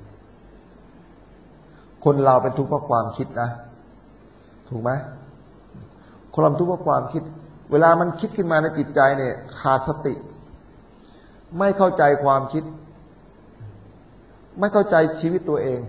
คนเราเป็นทุกข์เพราะความคิดนะถูกไหมคนเราทุกข์เพราะความคิดเวลามันคิดขึ้นมาในจิตใจเนี่ยขาดสติไม่เข้าใจความคิดไม่เข้าใจชีวิตตัวเอง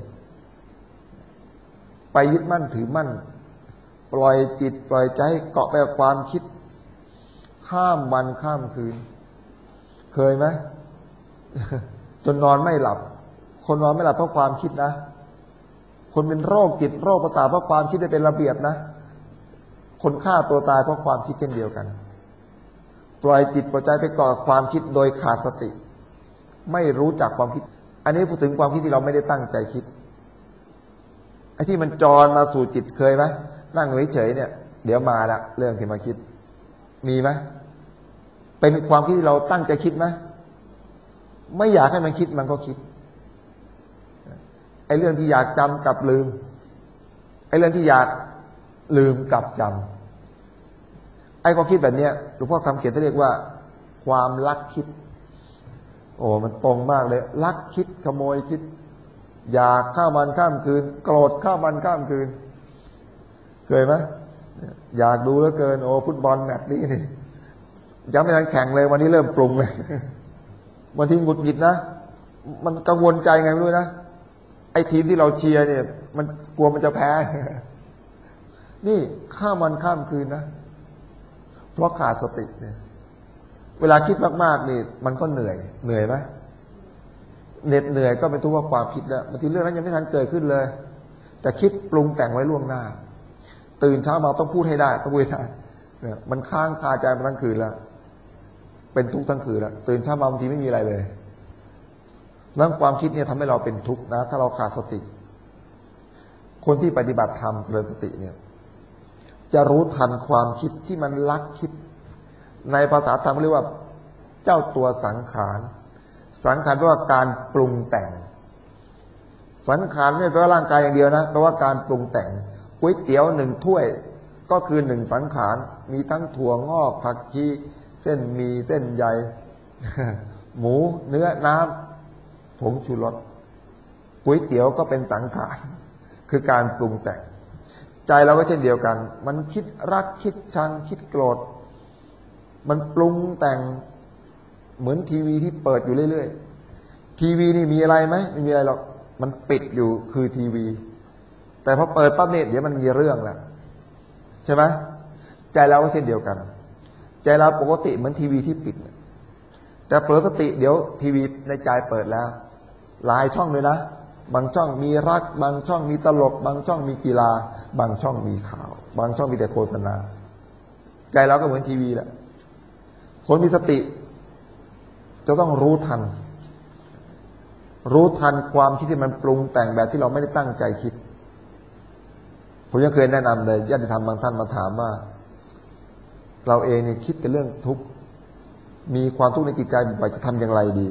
ไปยึดมั่นถือมั่นปล่อยจิตปล่อยใจเกาะไปกับความคิดข้ามวันข้ามคืนเคยไหม จนนอนไม่หลับคนนอนไม่หลับเพราะความคิดนะคนเป็นโรคจิตโรคประสาทเพราะความคิดได้เป็นระเบียบนะคนฆ่าตัวตายเพราะความคิดเช่นเดียวกันปล่อยจิตปล่อยใจไปเกาะความคิดโดยขาดสติไม่รู้จักความคิดอันนี้พูดถึงความคิดที่เราไม่ได้ตั้งใจคิดไอ้ที่มันจรมาสู่จิตเคยไหมนั่งเฉยๆเนี่ยเดี๋ยวมาละเรื่องที่มาคิดมีไหมเป็นความคิดที่เราตั้งใจคิดไหมไม่อยากให้มันคิดมันก็คิดไอ้เรื่องที่อยากจำกับลืมไอ้เรื่องที่อยากลืมกับจำไอ้ความคิดแบบนี้หลวงพ่อคำเขียนเขาเรียกว่าความลักคิดโอ้มันตรงมากเลยลักคิดขโมยคิดอยากข้ามวันข้ามคืนโกรธข้ามวันข้ามคืนเคยไหมอยากดูเหลือเกินโอ้ฟุตบอลแมตช์นี้นี่ยังไม่ทันแข่งเลยวันนี้เริ่มปรุงเลยบางทีหงุดหงิดนะมันกังวลใจไงไม่รู้นะไอ้ทีมที่เราเชียร์เนี่ยมันกลัวมันจะแพ้นี่ข้ามวันข้ามคืนนะเพราะขาดสติเนี่ยเวลาคิดมากๆนี่มันก็เหนื่อยเหนื่อยไหมเหน็ดเหนื่อยก็เป็นทุกข์เพราะความคิดแล้วบางทีเรื่องนั้นยังไม่ทันเกิดขึ้นเลยแต่คิดปรุงแต่งไว้ล่วงหน้าตื่นเช้ามาต้องพูดให้ได้ต้องพูดให้ได้เนี่ยมันค้างคาใจมาทั้งคืนแล้วเป็นทุกข์ทั้งคืนแล้วตื่นเช้ามาบางทีไม่มีอะไรเลยนั่นความคิดเนี่ยทำให้เราเป็นทุกข์นะถ้าเราขาดสติคนที่ปฏิบัติธรรมเจริญสติเนี่ยจะรู้ทันความคิดที่มันลักคิดในภาษาธรรมเรียกว่าเจ้าตัวสังขารสังขารแปลว่าการปรุงแต่งสังขารไม่แปลว่าร่างกายอย่างเดียวนะแปลว่าการปรุงแต่งก๋วยเตี๋ยวหนึ่งถ้วยก็คือหนึ่งสังขารมีทั้งถั่วงอกผักชีเส้นหมี่เส้นใย หมูเนื้อน้ำผงชูรสก๋วยเตี๋ยวก็เป็นสังขารคือการปรุงแต่งใจเราก็เช่นเดียวกันมันคิดรักคิดชังคิดโกรธมันปรุงแต่งเหมือนทีวีที่เปิดอยู่เรื่อยๆทีวีนี่มีอะไรไหมไม่มีอะไรหรอกมันปิดอยู่คือทีวีแต่พอเปิดปั๊บเนี่ยเดี๋ยวมันมีเรื่องแหละใช่ไหมใจเราก็เช่นเดียวกันใจเราปกติเหมือนทีวีที่ปิดแต่เผลอสติเดี๋ยวทีวีในใจเปิดแล้วหลายช่องเลยนะบางช่องมีรักบางช่องมีตลกบางช่องมีกีฬาบางช่องมีข่าวบางช่องมีแต่โฆษณาใจเราก็เหมือนทีวีแหละคนมีสติจะต้องรู้ทันรู้ทันความคิดที่มันปรุงแต่งแบบที่เราไม่ได้ตั้งใจคิดผมยังเคยแนะนำเลยญาติธรรมบางท่านมาถามว่าเราเองเนี่ยคิดแต่เรื่องทุกข์มีความทุกข์ในจิตใจบ่อยจะทำอย่างไรดี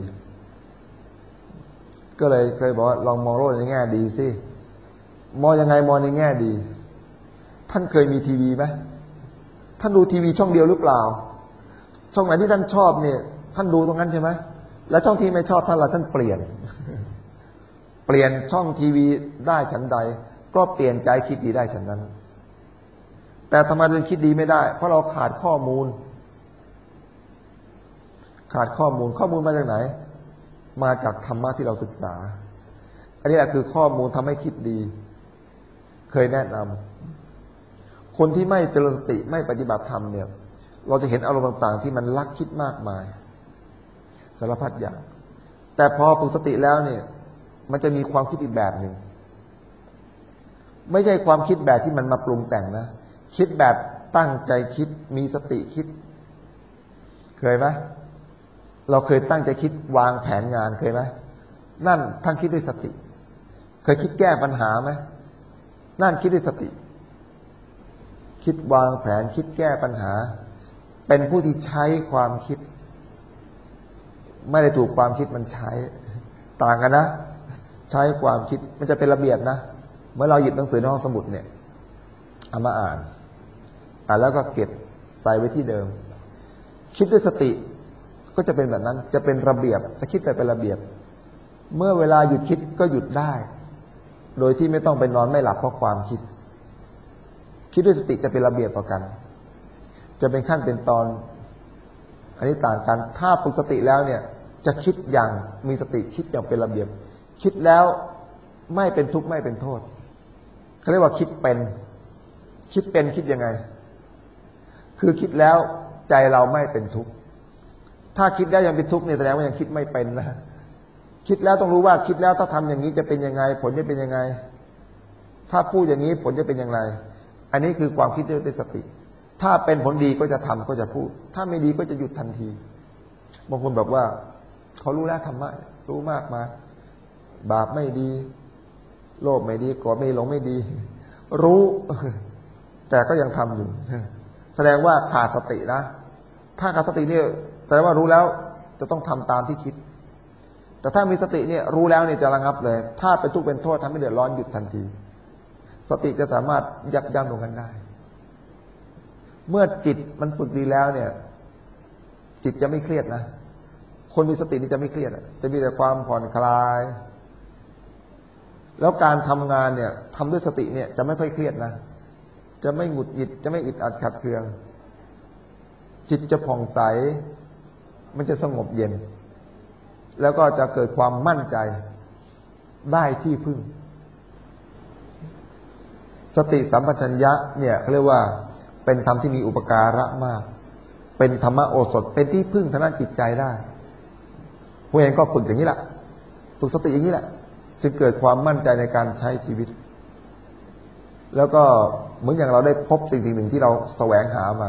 ก็เลยเคยบอกว่าลองมองโลกในแง่ดีสิมองยังไงมองในแง่ดีท่านเคยมีทีวีไหมท่านดูทีวีช่องเดียวหรือเปล่าช่องไหนที่ท่านชอบเนี่ยท่านดูตรงนั้นใช่ไหมแล้วช่องที่ไม่ชอบท่านละท่านเปลี่ยน เปลี่ยนช่องทีวีได้ฉันใดก็เปลี่ยนใจคิดดีได้ฉันนั้นแต่ทำไมเราคิดดีไม่ได้เพราะเราขาดข้อมูลขาดข้อมูลข้อมูลมาจากไหนมาจากธรรมะที่เราศึกษาอันนี้แหละคือข้อมูลทำให้คิดดีเคยแนะนำคนที่ไม่เจริญสติไม่ปฏิบัติธรรมเนี่ยเราจะเห็นอารมณ์ต่างๆที่มันลักคิดมากมายสารพัดอย่างแต่พอฝึกสติแล้วเนี่ยมันจะมีความคิดอีกแบบหนึ่งไม่ใช่ความคิดแบบที่มันมาปรุงแต่งนะคิดแบบตั้งใจคิดมีสติคิดเคยไหมเราเคยตั้งใจคิดวางแผนงานเคยไหมนั่นท่านคิดด้วยสติเคยคิดแก้ปัญหาไหมนั่นคิดด้วยสติคิดวางแผนคิดแก้ปัญหาเป็นผู้ที่ใช้ความคิดไม่ได้ถูกความคิดมันใช้ต่างกันนะใช้ความคิดมันจะเป็นระเบียบนะเมื่อเราหยิบหนังสือในห้องสมุดเนี่ยเอามาอ่านอ่านแล้วก็เก็บใส่ไว้ที่เดิมคิดด้วยสติก็จะเป็นแบบนั้นจะเป็นระเบียบจะคิดไปเป็นระเบียบเมื่อเวลาหยุดคิดก็หยุดได้โดยที่ไม่ต้องไปนอนไม่หลับเพราะความคิดคิดด้วยสติจะเป็นระเบียบกว่ากันจะเป็นขั้นเป็นตอนอันนี้ต่างกันถ้าฝึกสติแล้วเนี่ยจะคิดอย่างมีสติคิดอย่างเป็นระเบียบคิดแล้วไม่เป็นทุกข์ไม่เป็นโทษเขาเรียกว่าคิดเป็นคิดเป็นคิดยังไงคือคิดแล้วใจเราไม่เป็นทุกข์ถ้าคิดแล้วยังเป็นทุกข์เนี่ยแสดงว่ายังคิดไม่เป็นนะคิดแล้วต้องรู้ว่าคิดแล้วถ้าทำอย่างนี้จะเป็นยังไงผลจะเป็นยังไงถ้าพูดอย่างนี้ผลจะเป็นอย่างไรอันนี้คือความคิดด้วยสติถ้าเป็นผลดีก็จะทำก็จะพูดถ้าไม่ดีก็จะหยุดทันทีบางคนบอกว่าเขารู้แล้วธรรมะรู้มากมาบาปไม่ดีโลภไม่ดีโกรธไม่หลงไม่ดีรู้แต่ก็ยังทำอยู่แสดงว่าขาดสตินะถ้าขาดสติเนี่ยแสดงว่ารู้แล้วจะต้องทำตามที่คิดแต่ถ้ามีสติเนี่ยรู้แล้วเนี่ยจะระงับเลยถ้าเป็นทุกข์เป็นโทษทำให้เดือดร้อนหยุดทันทีสติจะสามารถยับยั้งตรงนั้นได้เมื่อจิตมันฝึกดีแล้วเนี่ยจิตจะไม่เครียดนะคนมีสตินี่จะไม่เครียดจะมีแต่ความผ่อนคลายแล้วการทำงานเนี่ยทำด้วยสติเนี่ยจะไม่ค่อยเครียดนะจะไม่หงุดหงิดจะไม่อึดอัดขัดเคืองจิตจะผ่องใสมันจะสงบเย็นแล้วก็จะเกิดความมั่นใจได้ที่พึ่งสติสัมปชัญญะเนี่ยเขาเรียกว่าเป็นธรรมที่มีอุปการะมากเป็นธรรมโอสถเป็นที่พึ่งทางด้านจิตใจได้พวกเองก็ฝึกอย่างนี้แหละฝึกสติอย่างนี้แหละจึงเกิดความมั่นใจในการใช้ชีวิตแล้วก็เหมือนอย่างเราได้พบสิ่งสิ่งหนึ่งที่เราแสวงหามา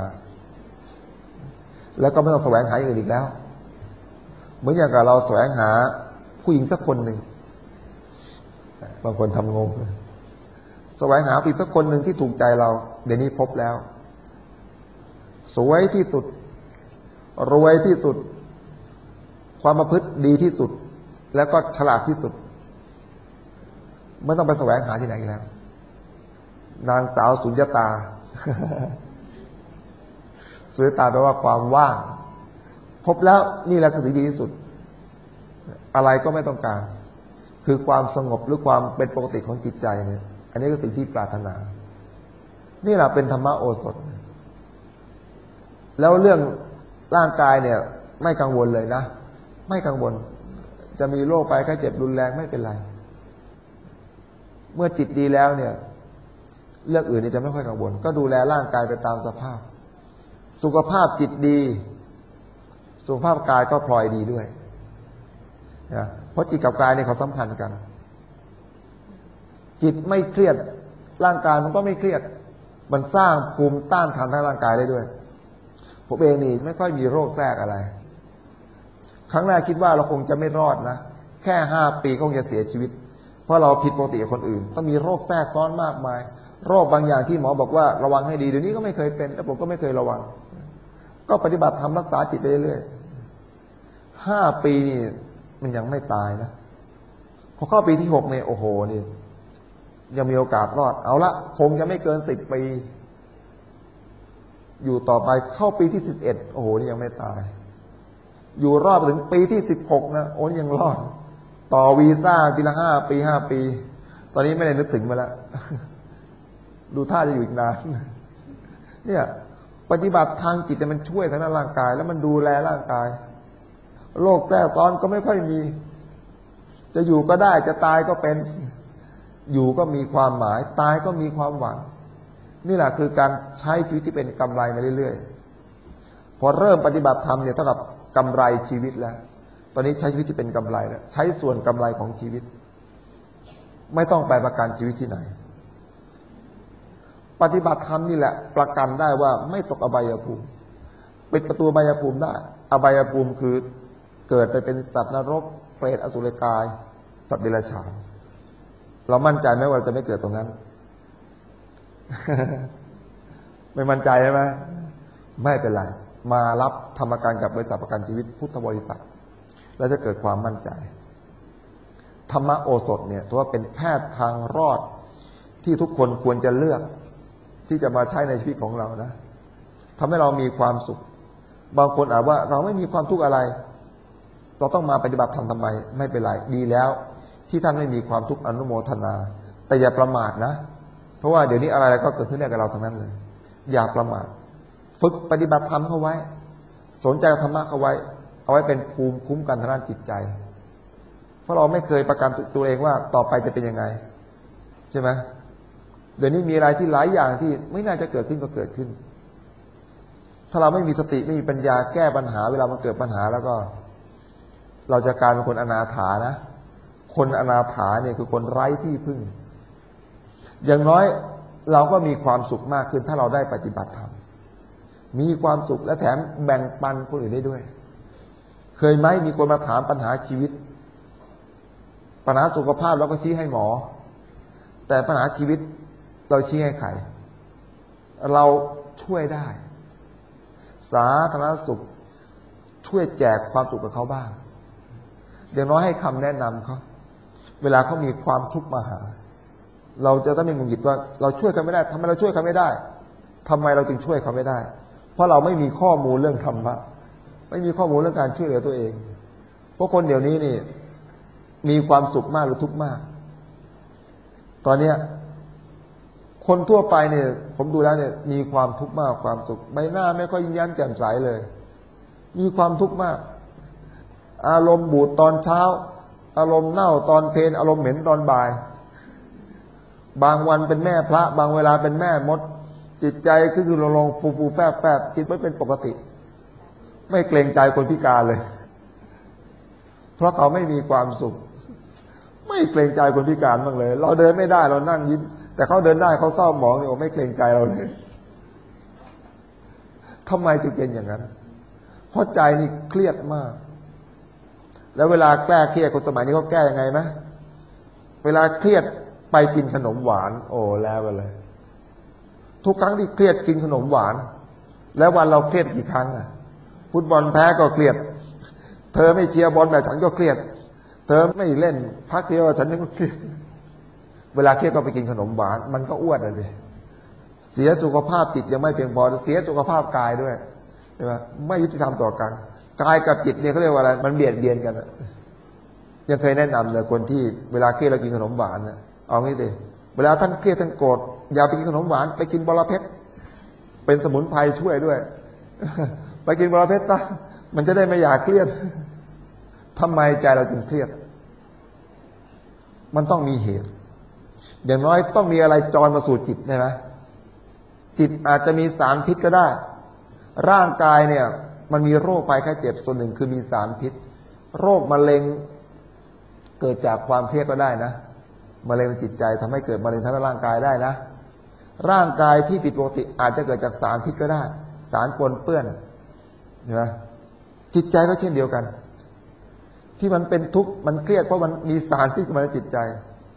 แล้วก็ไม่ต้องแสวงหาอย่างอื่นอีกแล้วเหมือนอย่างกับเราแสวงหาผู้หญิงสักคนหนึ่งบางคนทำงงแสวงหาผู้หญิงสักคนหนึ่งที่ถูกใจเราเดี๋ยวนี้พบแล้วสวยที่สุดรวยที่สุดความประพฤติดีที่สุดแล้วก็ฉลาดที่สุดไม่ต้องไปแสวงหาที่ไหนอีกแล้วนางสาวสุญญตา สุญญตาแปลว่าความว่างพบแล้วนี่แหละคือสิ่งดีที่สุดอะไรก็ไม่ต้องการคือความสงบหรือความเป็นปกติของจิตใจเนี่ยอันนี้คือสิ่งที่ปรารถนานี่แหละเป็นธรรมโอสถแล้วเรื่องร่างกายเนี่ยไม่กังวลเลยนะไม่กังวลจะมีโรคภัยไข้เจ็บรุนแรงไม่เป็นไรเมื่อจิตดีแล้วเนี่ยเรื่องอื่นนี่จะไม่ค่อยกังวลก็ดูแลร่างกายไปตามสภาพสุขภาพจิตดีสุขภาพกายก็พลอยดีด้วยนะเพราะจิตกับกายเนี่ยเขาสัมพันธ์กันจิตไม่เครียดร่างกายมันก็ไม่เครียดมันสร้างภูมิต้านทานทางร่างกายได้ด้วยผมเองนี่ไม่ค่อยมีโรคแทรกอะไรครั้งแรกคิดว่าเราคงจะไม่รอดนะแค่ห้าปีคงจะเสียชีวิตเพราะเราผิดปกติกับคนอื่นต้องมีโรคแทรกซ้อนมากมายโรคบางอย่างที่หมอบอกว่าระวังให้ดีเดี๋ยวนี้ก็ไม่เคยเป็นแล้วผมก็ไม่เคยระวังก็ปฏิบัติทำรักษาจิตไปเรื่อยๆห้าปีนี่มันยังไม่ตายนะพอเข้าปีที่หกเนี่ยโอ้โหนี่ยังมีโอกาสรอดเอาละคงจะไม่เกินสิบปีอยู่ต่อไปเข้าปีที่สิบเอ็ดโอ้โหนี่ยังไม่ตายอยู่รอดไปถึงปีที่สิบหกนะโอ้ยังรอดต่อวีซ่าปีละห้าปีห้าปีตอนนี้ไม่ได้นึกถึงมาแล้วดูท่าจะอยู่อีกนานเนี่ยปฏิบัติทางจิตมันช่วยทางด้านร่างกายแล้วมันดูแลร่างกายโรคแทรกซ้อนก็ไม่ค่อยมีจะอยู่ก็ได้จะตายก็เป็นอยู่ก็มีความหมายตายก็มีความหวังนี่แหละคือการใช้ชีวิตที่เป็นกำไรมาเรื่อยๆพอเริ่มปฏิบัติธรรมเนี่ยเท่ากับกำไรชีวิตแล้วตอนนี้ใช้ชีวิตที่เป็นกำไรแล้วใช้ส่วนกำไรของชีวิตไม่ต้องไปประกันชีวิตที่ไหนปฏิบัติธรรมนี่แหละประกันได้ว่าไม่ตกอบายภูมิปิดประตูอบายภูมิได้อบายภูมิคือเกิดไปเป็นสัตว์นรกเปรตอสุรกายสัตว์เดรัจฉานเรามั่นใจไหมว่าจะไม่เกิดตรงนั้น ไม่มั่นใจใช่ไหมไม่เป็นไรมารับธรรมการกับบริษัทประกันชีวิตพุทธบริษัทแล้วจะเกิดความมั่นใจธรรมโอสถเนี่ยถือว่าเป็นแพทย์ทางรอดที่ทุกคนควรจะเลือกที่จะมาใช้ในชีวิตของเรานะทำให้เรามีความสุขบางคนอาจว่าเราไม่มีความทุกข์อะไรเราต้องมาปฏิบัติธรรมทำไมไม่เป็นไรดีแล้วที่ท่านไม่มีความทุกข์อนุโมทนาแต่อย่าประมาทนะเพราะว่าเดี๋ยวนี้อะไรๆก็เกิดขึ้นได้กับเราทั้งนั้นเลยอย่าประมาทฝึกปฏิบัติธรรมเข้าไว้สนใจธรรมะเข้าไว้เอาไว้เป็นภูมิคุ้มกันทางด้านจิตใจเพราะเราไม่เคยประกันตัวเองว่าต่อไปจะเป็นยังไงใช่ไหมเดี๋ยวนี้มีอะไรที่หลายอย่างที่ไม่น่าจะเกิดขึ้นก็เกิดขึ้นถ้าเราไม่มีสติไม่มีปัญญาแก้ปัญหาเวลามันเกิดปัญหาแล้วก็เราจะกลายเป็นคนอนาถานะคนอนาถาเนี่ยคือคนไร้ที่พึ่งอย่างน้อยเราก็มีความสุขมากขึ้นถ้าเราได้ปฏิบัติธรรมมีความสุขและแถมแบ่งปันคนอื่นได้ด้วยเคยไหมมีคนมาถามปัญหาชีวิตปัญหาสุขภาพเราก็ชี้ให้หมอแต่ปัญหาชีวิตเราชี้ให้ใครเราช่วยได้สาธารณสุขช่วยแจกความสุขกับเขาบ้างอย่างน้อยให้คำแนะนำเขาเวลาเขามีความทุกข์มาหาเราจะต้องมีหงุดหงิดว่าเราช่วยกันไม่ได้ทำไมเราช่วยกันไม่ได้ทำไมเราจึงช่วยเขาไม่ได้เพราะเราไม่มีข้อมูลเรื่องธรรมะไม่มีข้อมูลเรื่องการช่วยเหลือตัวเองเพราะคนเดี๋ยวนี้นี่มีความสุขมากหรือทุกข์มากตอนเนี้ยคนทั่วไปเนี่ยผมดูแล้วเนี่ยมีความทุกข์มากความสุขใบหน้าไม่ค่อยยิ้มแย้มแจ่มใสเลยมีความทุกข์มากอารมณ์บูดตอนเช้าอารมณ์เน่าตอนเพลอารมณ์เหม็นตอนบ่ายบางวันเป็นแม่พระบางเวลาเป็นแม่มดจิตใจก็คือลงฟูฟูแฟบแฟบคิดไม่เป็นปกติไม่เกรงใจคนพิการเลยเพราะเขาไม่มีความสุขไม่เกรงใจคนพิการบ้างเลยเราเดินไม่ได้เรานั่งยิ้มแต่เขาเดินได้เขาเศร้าหมองเนี่ยไม่เกรงใจเราเลยทำไมจึงเป็นอย่างนั้นเพราะใจนี่เครียดมากแล้วเวลาแก้เครียดคนสมัยนี้เขาแก้ยังไงไหมเวลาเครียดไปกินขนมหวานโอ้แล้วไปเลยทุกครั้งที่เครียดกินขนมหวานแล้ววันเราเครียดกี่ครั้งอ่ะฟุตบอลแพ้ก็เครียดเธอไม่เชียร์บอลแบบฉันก็เครียดเธอไม่เล่นพักเดียวฉันก็เครียดเวลาเครียดก็ไปกินขนมหวานมันก็อ้วนเลยเสียสุขภาพจิตยังไม่เพียงพอเสียสุขภาพกายด้วยใช่ไหมไม่ยุติธรรมต่อกันกายกับจิตเนี่ยเขาเรียกว่าอะไรมันเบียดเบียนกันยังเคยแนะนำเลยคนที่เวลาเครียดเรากินขนมหวานนะเอางี้สิเวลาท่านเครียดท่านโกรธอย่าไปกินขนมหวานไปกินบรเพชรเป็นสมุนไพรช่วยด้วยไปกินบรเพชรซะมันจะได้ไม่อยากเครียดทำไมใจเราจึงเครียดมันต้องมีเหตุอย่างน้อยต้องมีอะไรจรมาสู่จิตใช่ไหมจิตอาจจะมีสารพิษก็ได้ร่างกายเนี่ยมันมีโรคภัยไข้เจ็บส่วนหนึ่งคือมีสารพิษโรคมะเร็งเกิดจากความเครียดก็ได้นะมะเร็งในจิตใจทำให้เกิดมะเร็งทางร่างกายได้นะร่างกายที่ผิดปกติอาจจะเกิดจากสารพิษก็ได้สารปนเปื้อนใช่ไหมจิตใจก็เช่นเดียวกันที่มันเป็นทุกข์มันเครียดเพราะมันมีสารพิษมาในจิตใจ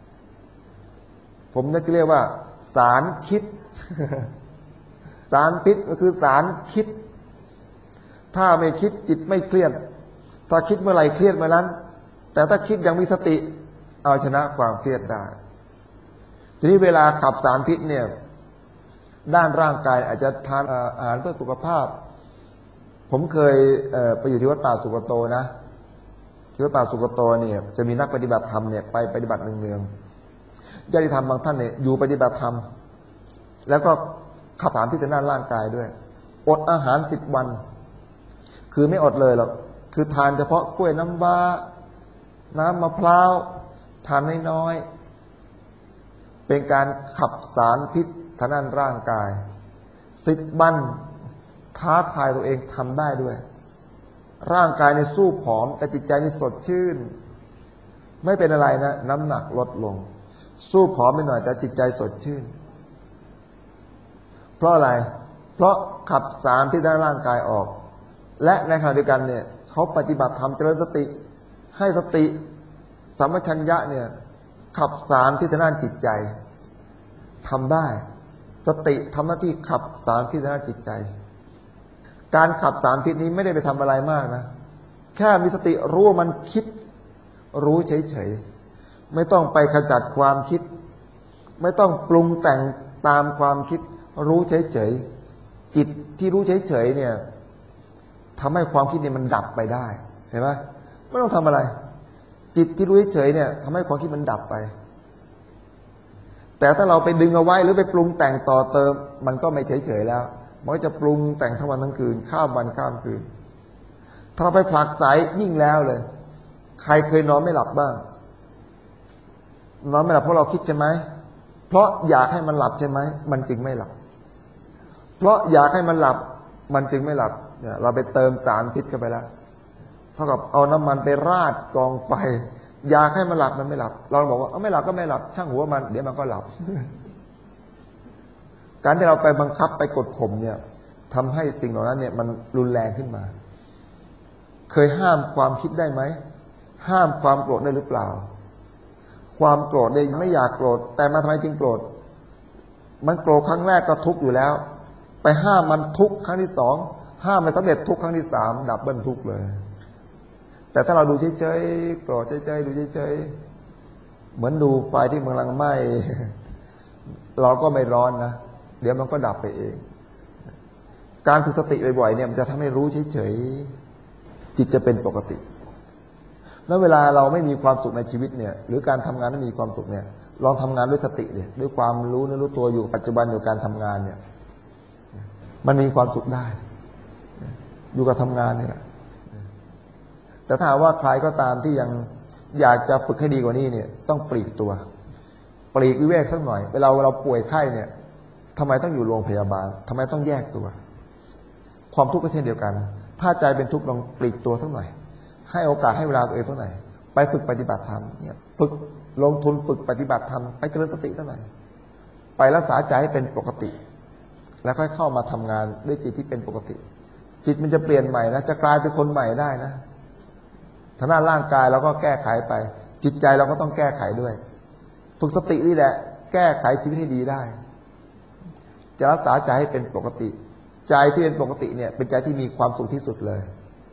ผมจะเรียกว่าสารคิดสารพิษก็คือสารคิดถ้าไม่คิดจิตไม่เครียดถ้าคิดเมื่อไหร่เครียดเมื่อนั้นแต่ถ้าคิดอย่างมีสติเอาชนะความเครียดได้ทีนี้เวลาขับสารพิษเนี่ยด้านร่างกายอาจจะทานอาหารเพื่อสุขภาพผมเคยเอ่อไปอยู่ที่วัดป่าสุกโตนะที่วัดป่าสุกโตเนี่ยจะมีนักปฏิบัติธรรมเนี่ยไปปฏิบัติเนืองๆญาติธรรมบางท่านเนี่ยอยู่ปฏิบัติธรรมแล้วก็ขับสารพิษในด้านร่างกายด้วยอดอาหารสิบวันคือไม่อดเลยหรอกคือทานเฉพาะกล้วยน้ำว้าน้ำมะพร้าวทานน้อยๆเป็นการขับสารพิษทางด้านร่างกายสิบวันท้าทายตัวเองทำได้ด้วยร่างกายในสู้ผอมแต่จิตใจนี่สดชื่นไม่เป็นอะไรนะน้ำหนักลดลงสู้ผอมไปหน่อยแต่จิตใจสดชื่นเพราะอะไรเพราะขับสารพิษทางร่างกายออกและในขณะเดียวกันเนี่ยเขาปฏิบัติธรรมเจริญสติให้สติสัมปชัญญะเนี่ยขับสารพิษทางด้านจิตใจทำได้สติทำหน้าที่ขับสารพิษทางด้านจิตใจการขับสารพิษนี้ไม่ได้ไปทำอะไรมากนะแค่มีสติรู้ว่ามันคิดรู้เฉยๆไม่ต้องไปขจัดความคิดไม่ต้องปรุงแต่งตามความคิดรู้เฉยๆจิตที่รู้เฉยๆเนี่ยทำให้ความคิดเนี่ยมันดับไปได้เห็นไหมไม่ต้องทำอะไรจิตที่รู้เฉยๆเนี่ยทำให้ความคิดมันดับไปแต่ถ้าเราไปดึงเอาไว้หรือไปปรุงแต่งต่อเติมมันก็ไม่เฉยๆแล้วมันก็จะปรุงแต่งทั้งวันทั้งคืนข้ามวันข้ามคืนถ้าเราไปผลักไสยิ่งแล้วเลยใครเคยนอนไม่หลับบ้างนอนไม่หลับเพราะเราคิดใช่ไหมเพราะอยากให้มันหลับใช่ไหมมันจึงไม่หลับเพราะอยากให้มันหลับมันจึงไม่หลับเนี่ยเราไปเติมสารพิษเข้าไปแล้วเท่ากับเอาน้ำมันไปราดกองไฟอยากให้มันหลับมันไม่หลับเราบอกว่าเอาไม่หลับก็ไม่หลับช่างหัวมันเดี๋ยวมันก็หลับ การที่เราไปบังคับไปกดข่มเนี่ยทำให้สิ่งเหล่านั้นเนี่ยมันรุนแรงขึ้นมาเคยห้ามความคิดได้ไหมห้ามความโกรธได้หรือเปล่าความโกรธเนี่ยไม่อยากโกรธแต่มาทำไมจึงโกรธมันโกรธครั้งแรกก็ทุกข์อยู่แล้วไปห้ามมันทุกข์ครั้งที่สองห้ามมันสำเร็จทุกข์ครั้งที่สามดับเบิ้ลทุกข์เลยแต่ถ้าเราดูเฉยๆโกรธเฉยๆดูเฉยๆเหมือนดูไฟที่กำลังไหม้เราก็ไม่ร้อนนะเดี๋ยวมันก็ดับไปเองการฝึกสติบ่อยๆเนี่ยมันจะทำให้รู้เฉยๆจิตจะเป็นปกติแล้วเวลาเราไม่มีความสุขในชีวิตเนี่ยหรือการทำงานไม่มีความสุขเนี่ยลองทำงานด้วยสติเนี่ยด้วยความรู้เนื้อรู้ตัวอยู่ปัจจุบันอยู่การทำงานเนี่ยมันมีความสุขได้อยู่กับทำงานนี่แหละแต่ถ้าว่าใครก็ตามที่ยังอยากจะฝึกให้ดีกว่านี้เนี่ยต้องปลีกตัวปลีกวิเวกสักหน่อยเวลาเราป่วยไข้เนี่ยทำไมต้องอยู่โรงพยาบาลทำไมต้องแยกตัวความทุกข์ก็เช่นเดียวกันถ้าใจเป็นทุกข์ลองปลีกตัวสักหน่อยให้โอกาสให้เวลาตัวเองสักหน่อยไปฝึกปฏิบัติธรรมเนี่ยฝึกลงทุนฝึกปฏิบัติธรรมไปเจริญสติสักหน่อยไปรักษาใจให้เป็นปกติแล้วค่อยเข้ามาทำงานด้วยจิตที่เป็นปกติจิตมันจะเปลี่ยนใหม่นะจะกลายเป็นคนใหม่ได้นะทางด้านร่างกายเราก็แก้ไขไปจิตใจเราก็ต้องแก้ไขด้วยฝึกสตินี่แหละแก้ไขชีวิตให้ดีได้จะรักษาใจให้เป็นปกติใจที่เป็นปกติเนี่ยเป็นใจที่มีความสุขที่สุดเลย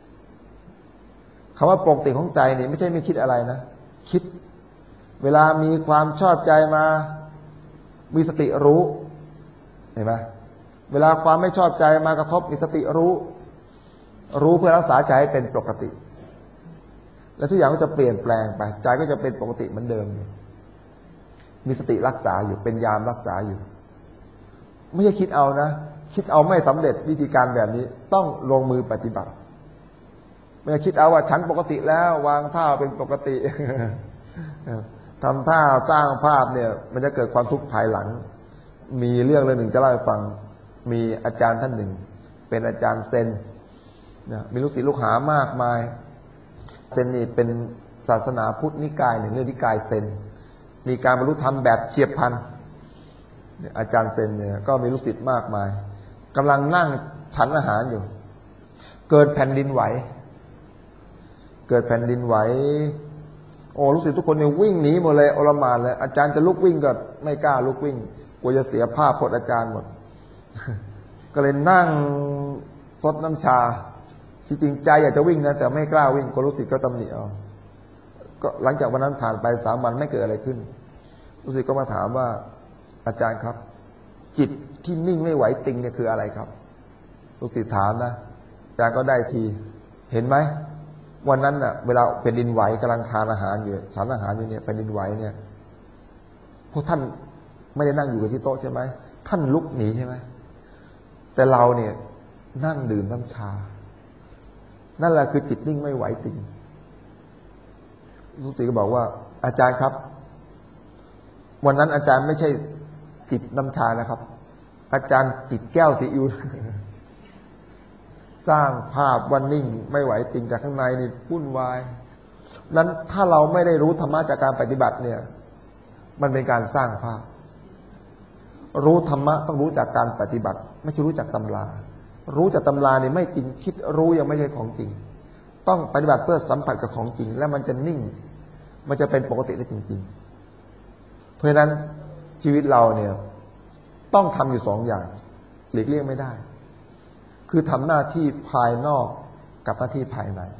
คำว่าปกติของใจเนี่ยไม่ใช่ไม่คิดอะไรนะคิดเวลามีความชอบใจมามีสติรู้เห็นไหมเวลาความไม่ชอบใจมากระทบมีสติรู้รู้เพื่อรักษาใจให้เป็นปกติและทุกอย่างก็จะเปลี่ยนแปลงไปใจก็จะเป็นปกติเหมือนเดิมมีสติรักษาอยู่เป็นยามรักษาอยู่ไม่ใช่คิดเอานะคิดเอาไม่สำเร็จวิธีการแบบนี้ต้องลงมือปฏิบัติไม่ใช่คิดเอาว่าฉันปกติแล้ววางท่าเป็นปกติทำท่าสร้างภาพเนี่ยมันจะเกิดความทุกข์ภายหลังมีเรื่องเรื่องหนึ่งจะเล่าให้ฟังมีอาจารย์ท่านหนึ่งเป็นอาจารย์เซนนะมีลูกศิษย์ลูกหามากมายเซนนี่เป็นศาสนาพุทธนิกายหนึ่งเรื่องนิกายเซนมีการบรรลุธรรมแบบเฉียบพลันอาจารย์เซนเนี่ยก็มีลูกศิษย์มากมายกำลังนั่งฉันอาหารอยู่เกิดแผ่นดินไหวเกิดแผ่นดินไหวโอ้ลูกศิษย์ทุกคนเนี่ยวิ่งหนีหมดเลยอลหม่านเลยอาจารย์จะลุกวิ่งก็ไม่กล้าลุกวิ่งกลัวจะเสียภาพพจน์อาจารย์หมดก็เลยนั่งซดน้ำชาที่จริงใจอยากจะวิ่งนะแต่ไม่กล้าวิ่งกลัวลูกศิษย์ก็ตำหนิเอาก็หลังจากวันนั้นผ่านไปสามวันไม่เกิดอะไรขึ้นลูกศิษย์ก็มาถามว่าอาจารย์ครับจิตที่นิ่งไม่ไหวติงเนี่ยคืออะไรครับลูกศิษย์ถามนะอาจารย์ก็ได้ทีเห็นไหมวันนั้นน่ะเวลาแผ่นดินไหวกำลังทานอาหารอยู่ฉันอาหารอยู่เนี่ยแผ่นดินไหวเนี่ยพวกท่านไม่ได้นั่งอยู่กับที่โต๊ะใช่ไหมท่านลุกหนีใช่ไหมแต่เราเนี่ยนั่งดื่มน้ำชานั่นแหละคือจิตนิ่งไม่ไหวติงลูกศิษย์ก็บอกว่าอาจารย์ครับวันนั้นอาจารย์ไม่ใช่จิบน้ำชานะครับอาจารย์จิบแก้วซีอิ๊วสร้างภาพวันนิ่งไม่ไหวติงจากข้างในนี่วุ่นวายนั้นถ้าเราไม่ได้รู้ธรรมะจากการปฏิบัติเนี่ยมันเป็นการสร้างภาพรู้ธรรมะต้องรู้จากการปฏิบัติไม่ใช่รู้จากตำรารู้จากตำราเนี่ยไม่จริงคิดรู้ยังไม่ใช่ของจริงต้องปฏิบัติเพื่อสัมผัสกับของจริงแล้วมันจะนิ่งมันจะเป็นปกติได้จริงๆเพราะฉะนั้นชีวิตเราเนี่ยต้องทำอยู่สองอย่างหลีกเลี่ยงไม่ได้คือทำหน้าที่ภายนอกกับหน้าที่ภายใน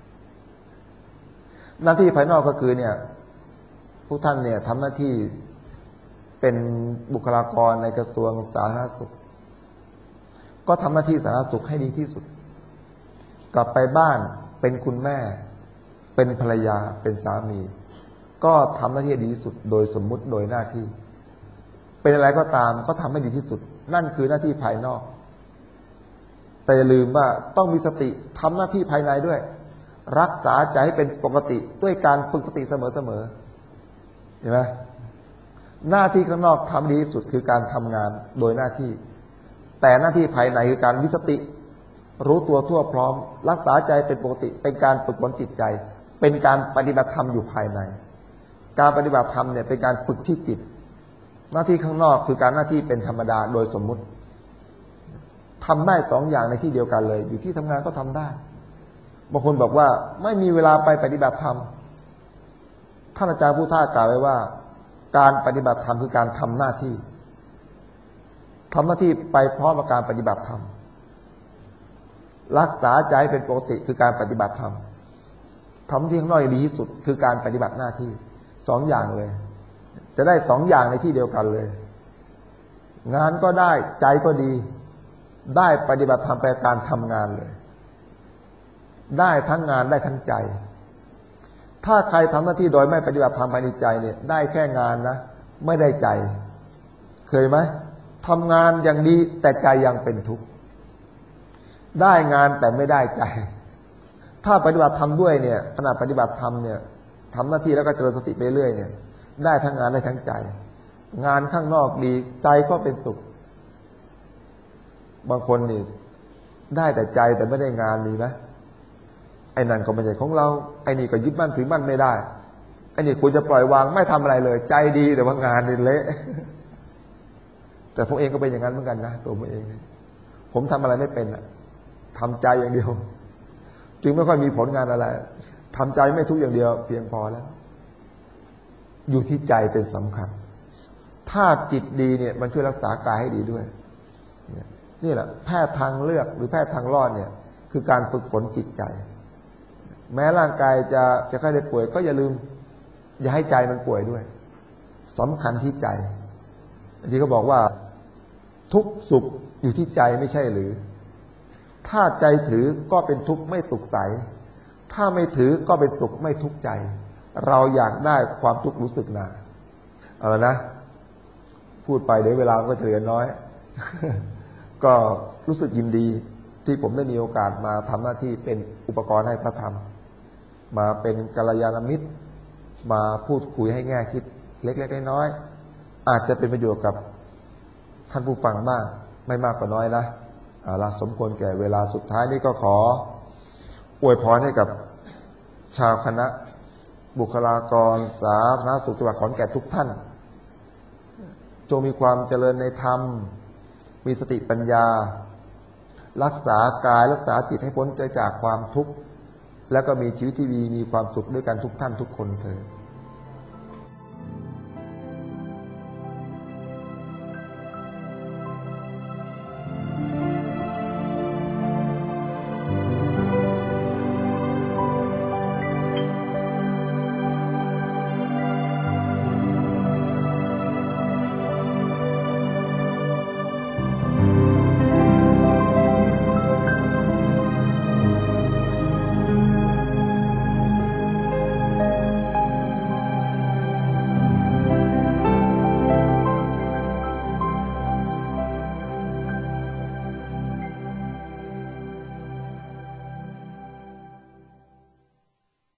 หน้าที่ภายนอกก็คือเนี่ยพวกท่านเนี่ยทำหน้าที่เป็นบุคลากรในกระทรวงสาธารณสุขก็ทำหน้าที่สาธารณสุขให้ดีที่สุดกลับไปบ้านเป็นคุณแม่เป็นภรรยาเป็นสามีก็ทำหน้าที่ดีที่สุดโดยสมมุติโดยหน้าที่เป็นอะไรก็ตามก็ทำให้ดีที่สุดนั่นคือหน้าที่ภายนอกแต่อย่าลืมว่าต้องมีสติทำหน้าที่ภายในด้วยรักษาใจให้เป็นปกติด้วยการฝึกสติเสมอๆเห็นไหมหน้าที่ข้างนอกทำดีที่สุดคือการทำงานโดยหน้าที่แต่หน้าที่ภายในคือการวิสติรู้ตัวทั่วพร้อมรักษาใจเป็นปกติเป็นการฝึกฝนจิตใจเป็นการปฏิบัติธรรมอยู่ภายในการปฏิบัติธรรมเนี่ยเป็นการฝึกที่จิตหน้าที่ข้างนอกคือการหน้าที่เป็นธรรมดาโดยสมมุติทำได้สองอย่างในที่เดียวกันเลยอยู่ที่ทำงานก็ทำได้บางคนบอกว่าไม่มีเวลาไปปฏิบัติธรรมท่านอาจารย์พุทธากล่าวไว้ว่าการปฏิบัติธรรมคือการทำหน้าที่ทำหน้าที่ไปพร้อมกับการปฏิบัติธรรมรักษาใจเป็นปกติคือการปฏิบัติธรรมทำที่ข้างนอกดีที่สุดคือการปฏิบัติหน้าที่สองอย่างเลยจะได้สองอย่างในที่เดียวกันเลยงานก็ได้ใจก็ดีได้ปฏิบัติธรรมไปการทำงานเลยได้ทั้งงานได้ทั้งใจถ้าใครทำหน้าที่โดยไม่ปฏิบัติธรรมภายในใจเนี่ยได้แค่งานนะไม่ได้ใจเคยไหมทำงานอย่างดีแต่ใจยังเป็นทุกข์ได้งานแต่ไม่ได้ใจถ้าปฏิบัติธรรมด้วยเนี่ยขณะปฏิบัติธรรมเนี่ยทำหน้าที่แล้วก็เจริญสติไปเรื่อยเนี่ยได้ทั้งงานได้ทั้งใจงานข้างนอกดีใจก็เป็นสุขบางคนนี่ได้แต่ใจแต่ไม่ได้งานมีไหมไอ้นั่นก็ไม่ใช่ของเราไอ้นี่ก็ยึดมั่นถือมั่นไม่ได้ไอ้นี่ควรจะปล่อยวางไม่ทำอะไรเลยใจดีแต่ว่างานนี่เละแต่ผมเองก็เป็นอย่างนั้นเหมือนกันนะตัวผมเองผมทำอะไรไม่เป็นอะทำใจอย่างเดียวจึงไม่ค่อยมีผลงานอะไรทำใจไม่ทุกอย่างเดียวเพียงพอแล้วอยู่ที่ใจเป็นสำคัญถ้าจิตดีเนี่ยมันช่วยรักษากายให้ดีด้วยนี่แหละแพทย์ทางเลือกหรือแพทย์ทางรอดเนี่ยคือการฝึกฝนจิตใจแม้ร่างกายจะจะค่อยได้ป่วยก็อย่าลืมอย่าให้ใจมันป่วยด้วยสำคัญที่ใจที่เขาบอกว่าทุกข์สุขอยู่ที่ใจไม่ใช่หรือถ้าใจถือก็เป็นทุกข์ไม่สุขใสถ้าไม่ถือก็เป็นสุขไม่ทุกข์ใจเราอยากได้ความทุกข์รู้สึกนาเอาละนะพูดไปเดี๋ยวเวลาก็จะเหลือน้อย ก็รู้สึกยินดีที่ผมได้มีโอกาสมาทำหน้าที่เป็นอุปกรณ์ให้พระธรรมมาเป็นกัลยาณมิตรมาพูดคุยให้แง่คิดเล็กๆน้อยๆอาจจะเป็นประโยชน์กับท่านผู้ฟังมากไม่มากก็น้อยนะเราสมควรแก่เวลาสุดท้ายนี้ก็ขออวยพรให้กับชาวคณะบุคลากรสาธารณสุขจังหวัดขอนแก่นทุกท่านจงมีความเจริญในธรรมมีสติปัญญารักษากายรักษาจิตให้พ้นจากความทุกข์แล้วก็มีชีวิตที่ดีมีความสุขด้วยกันทุกท่านทุกคนเถิด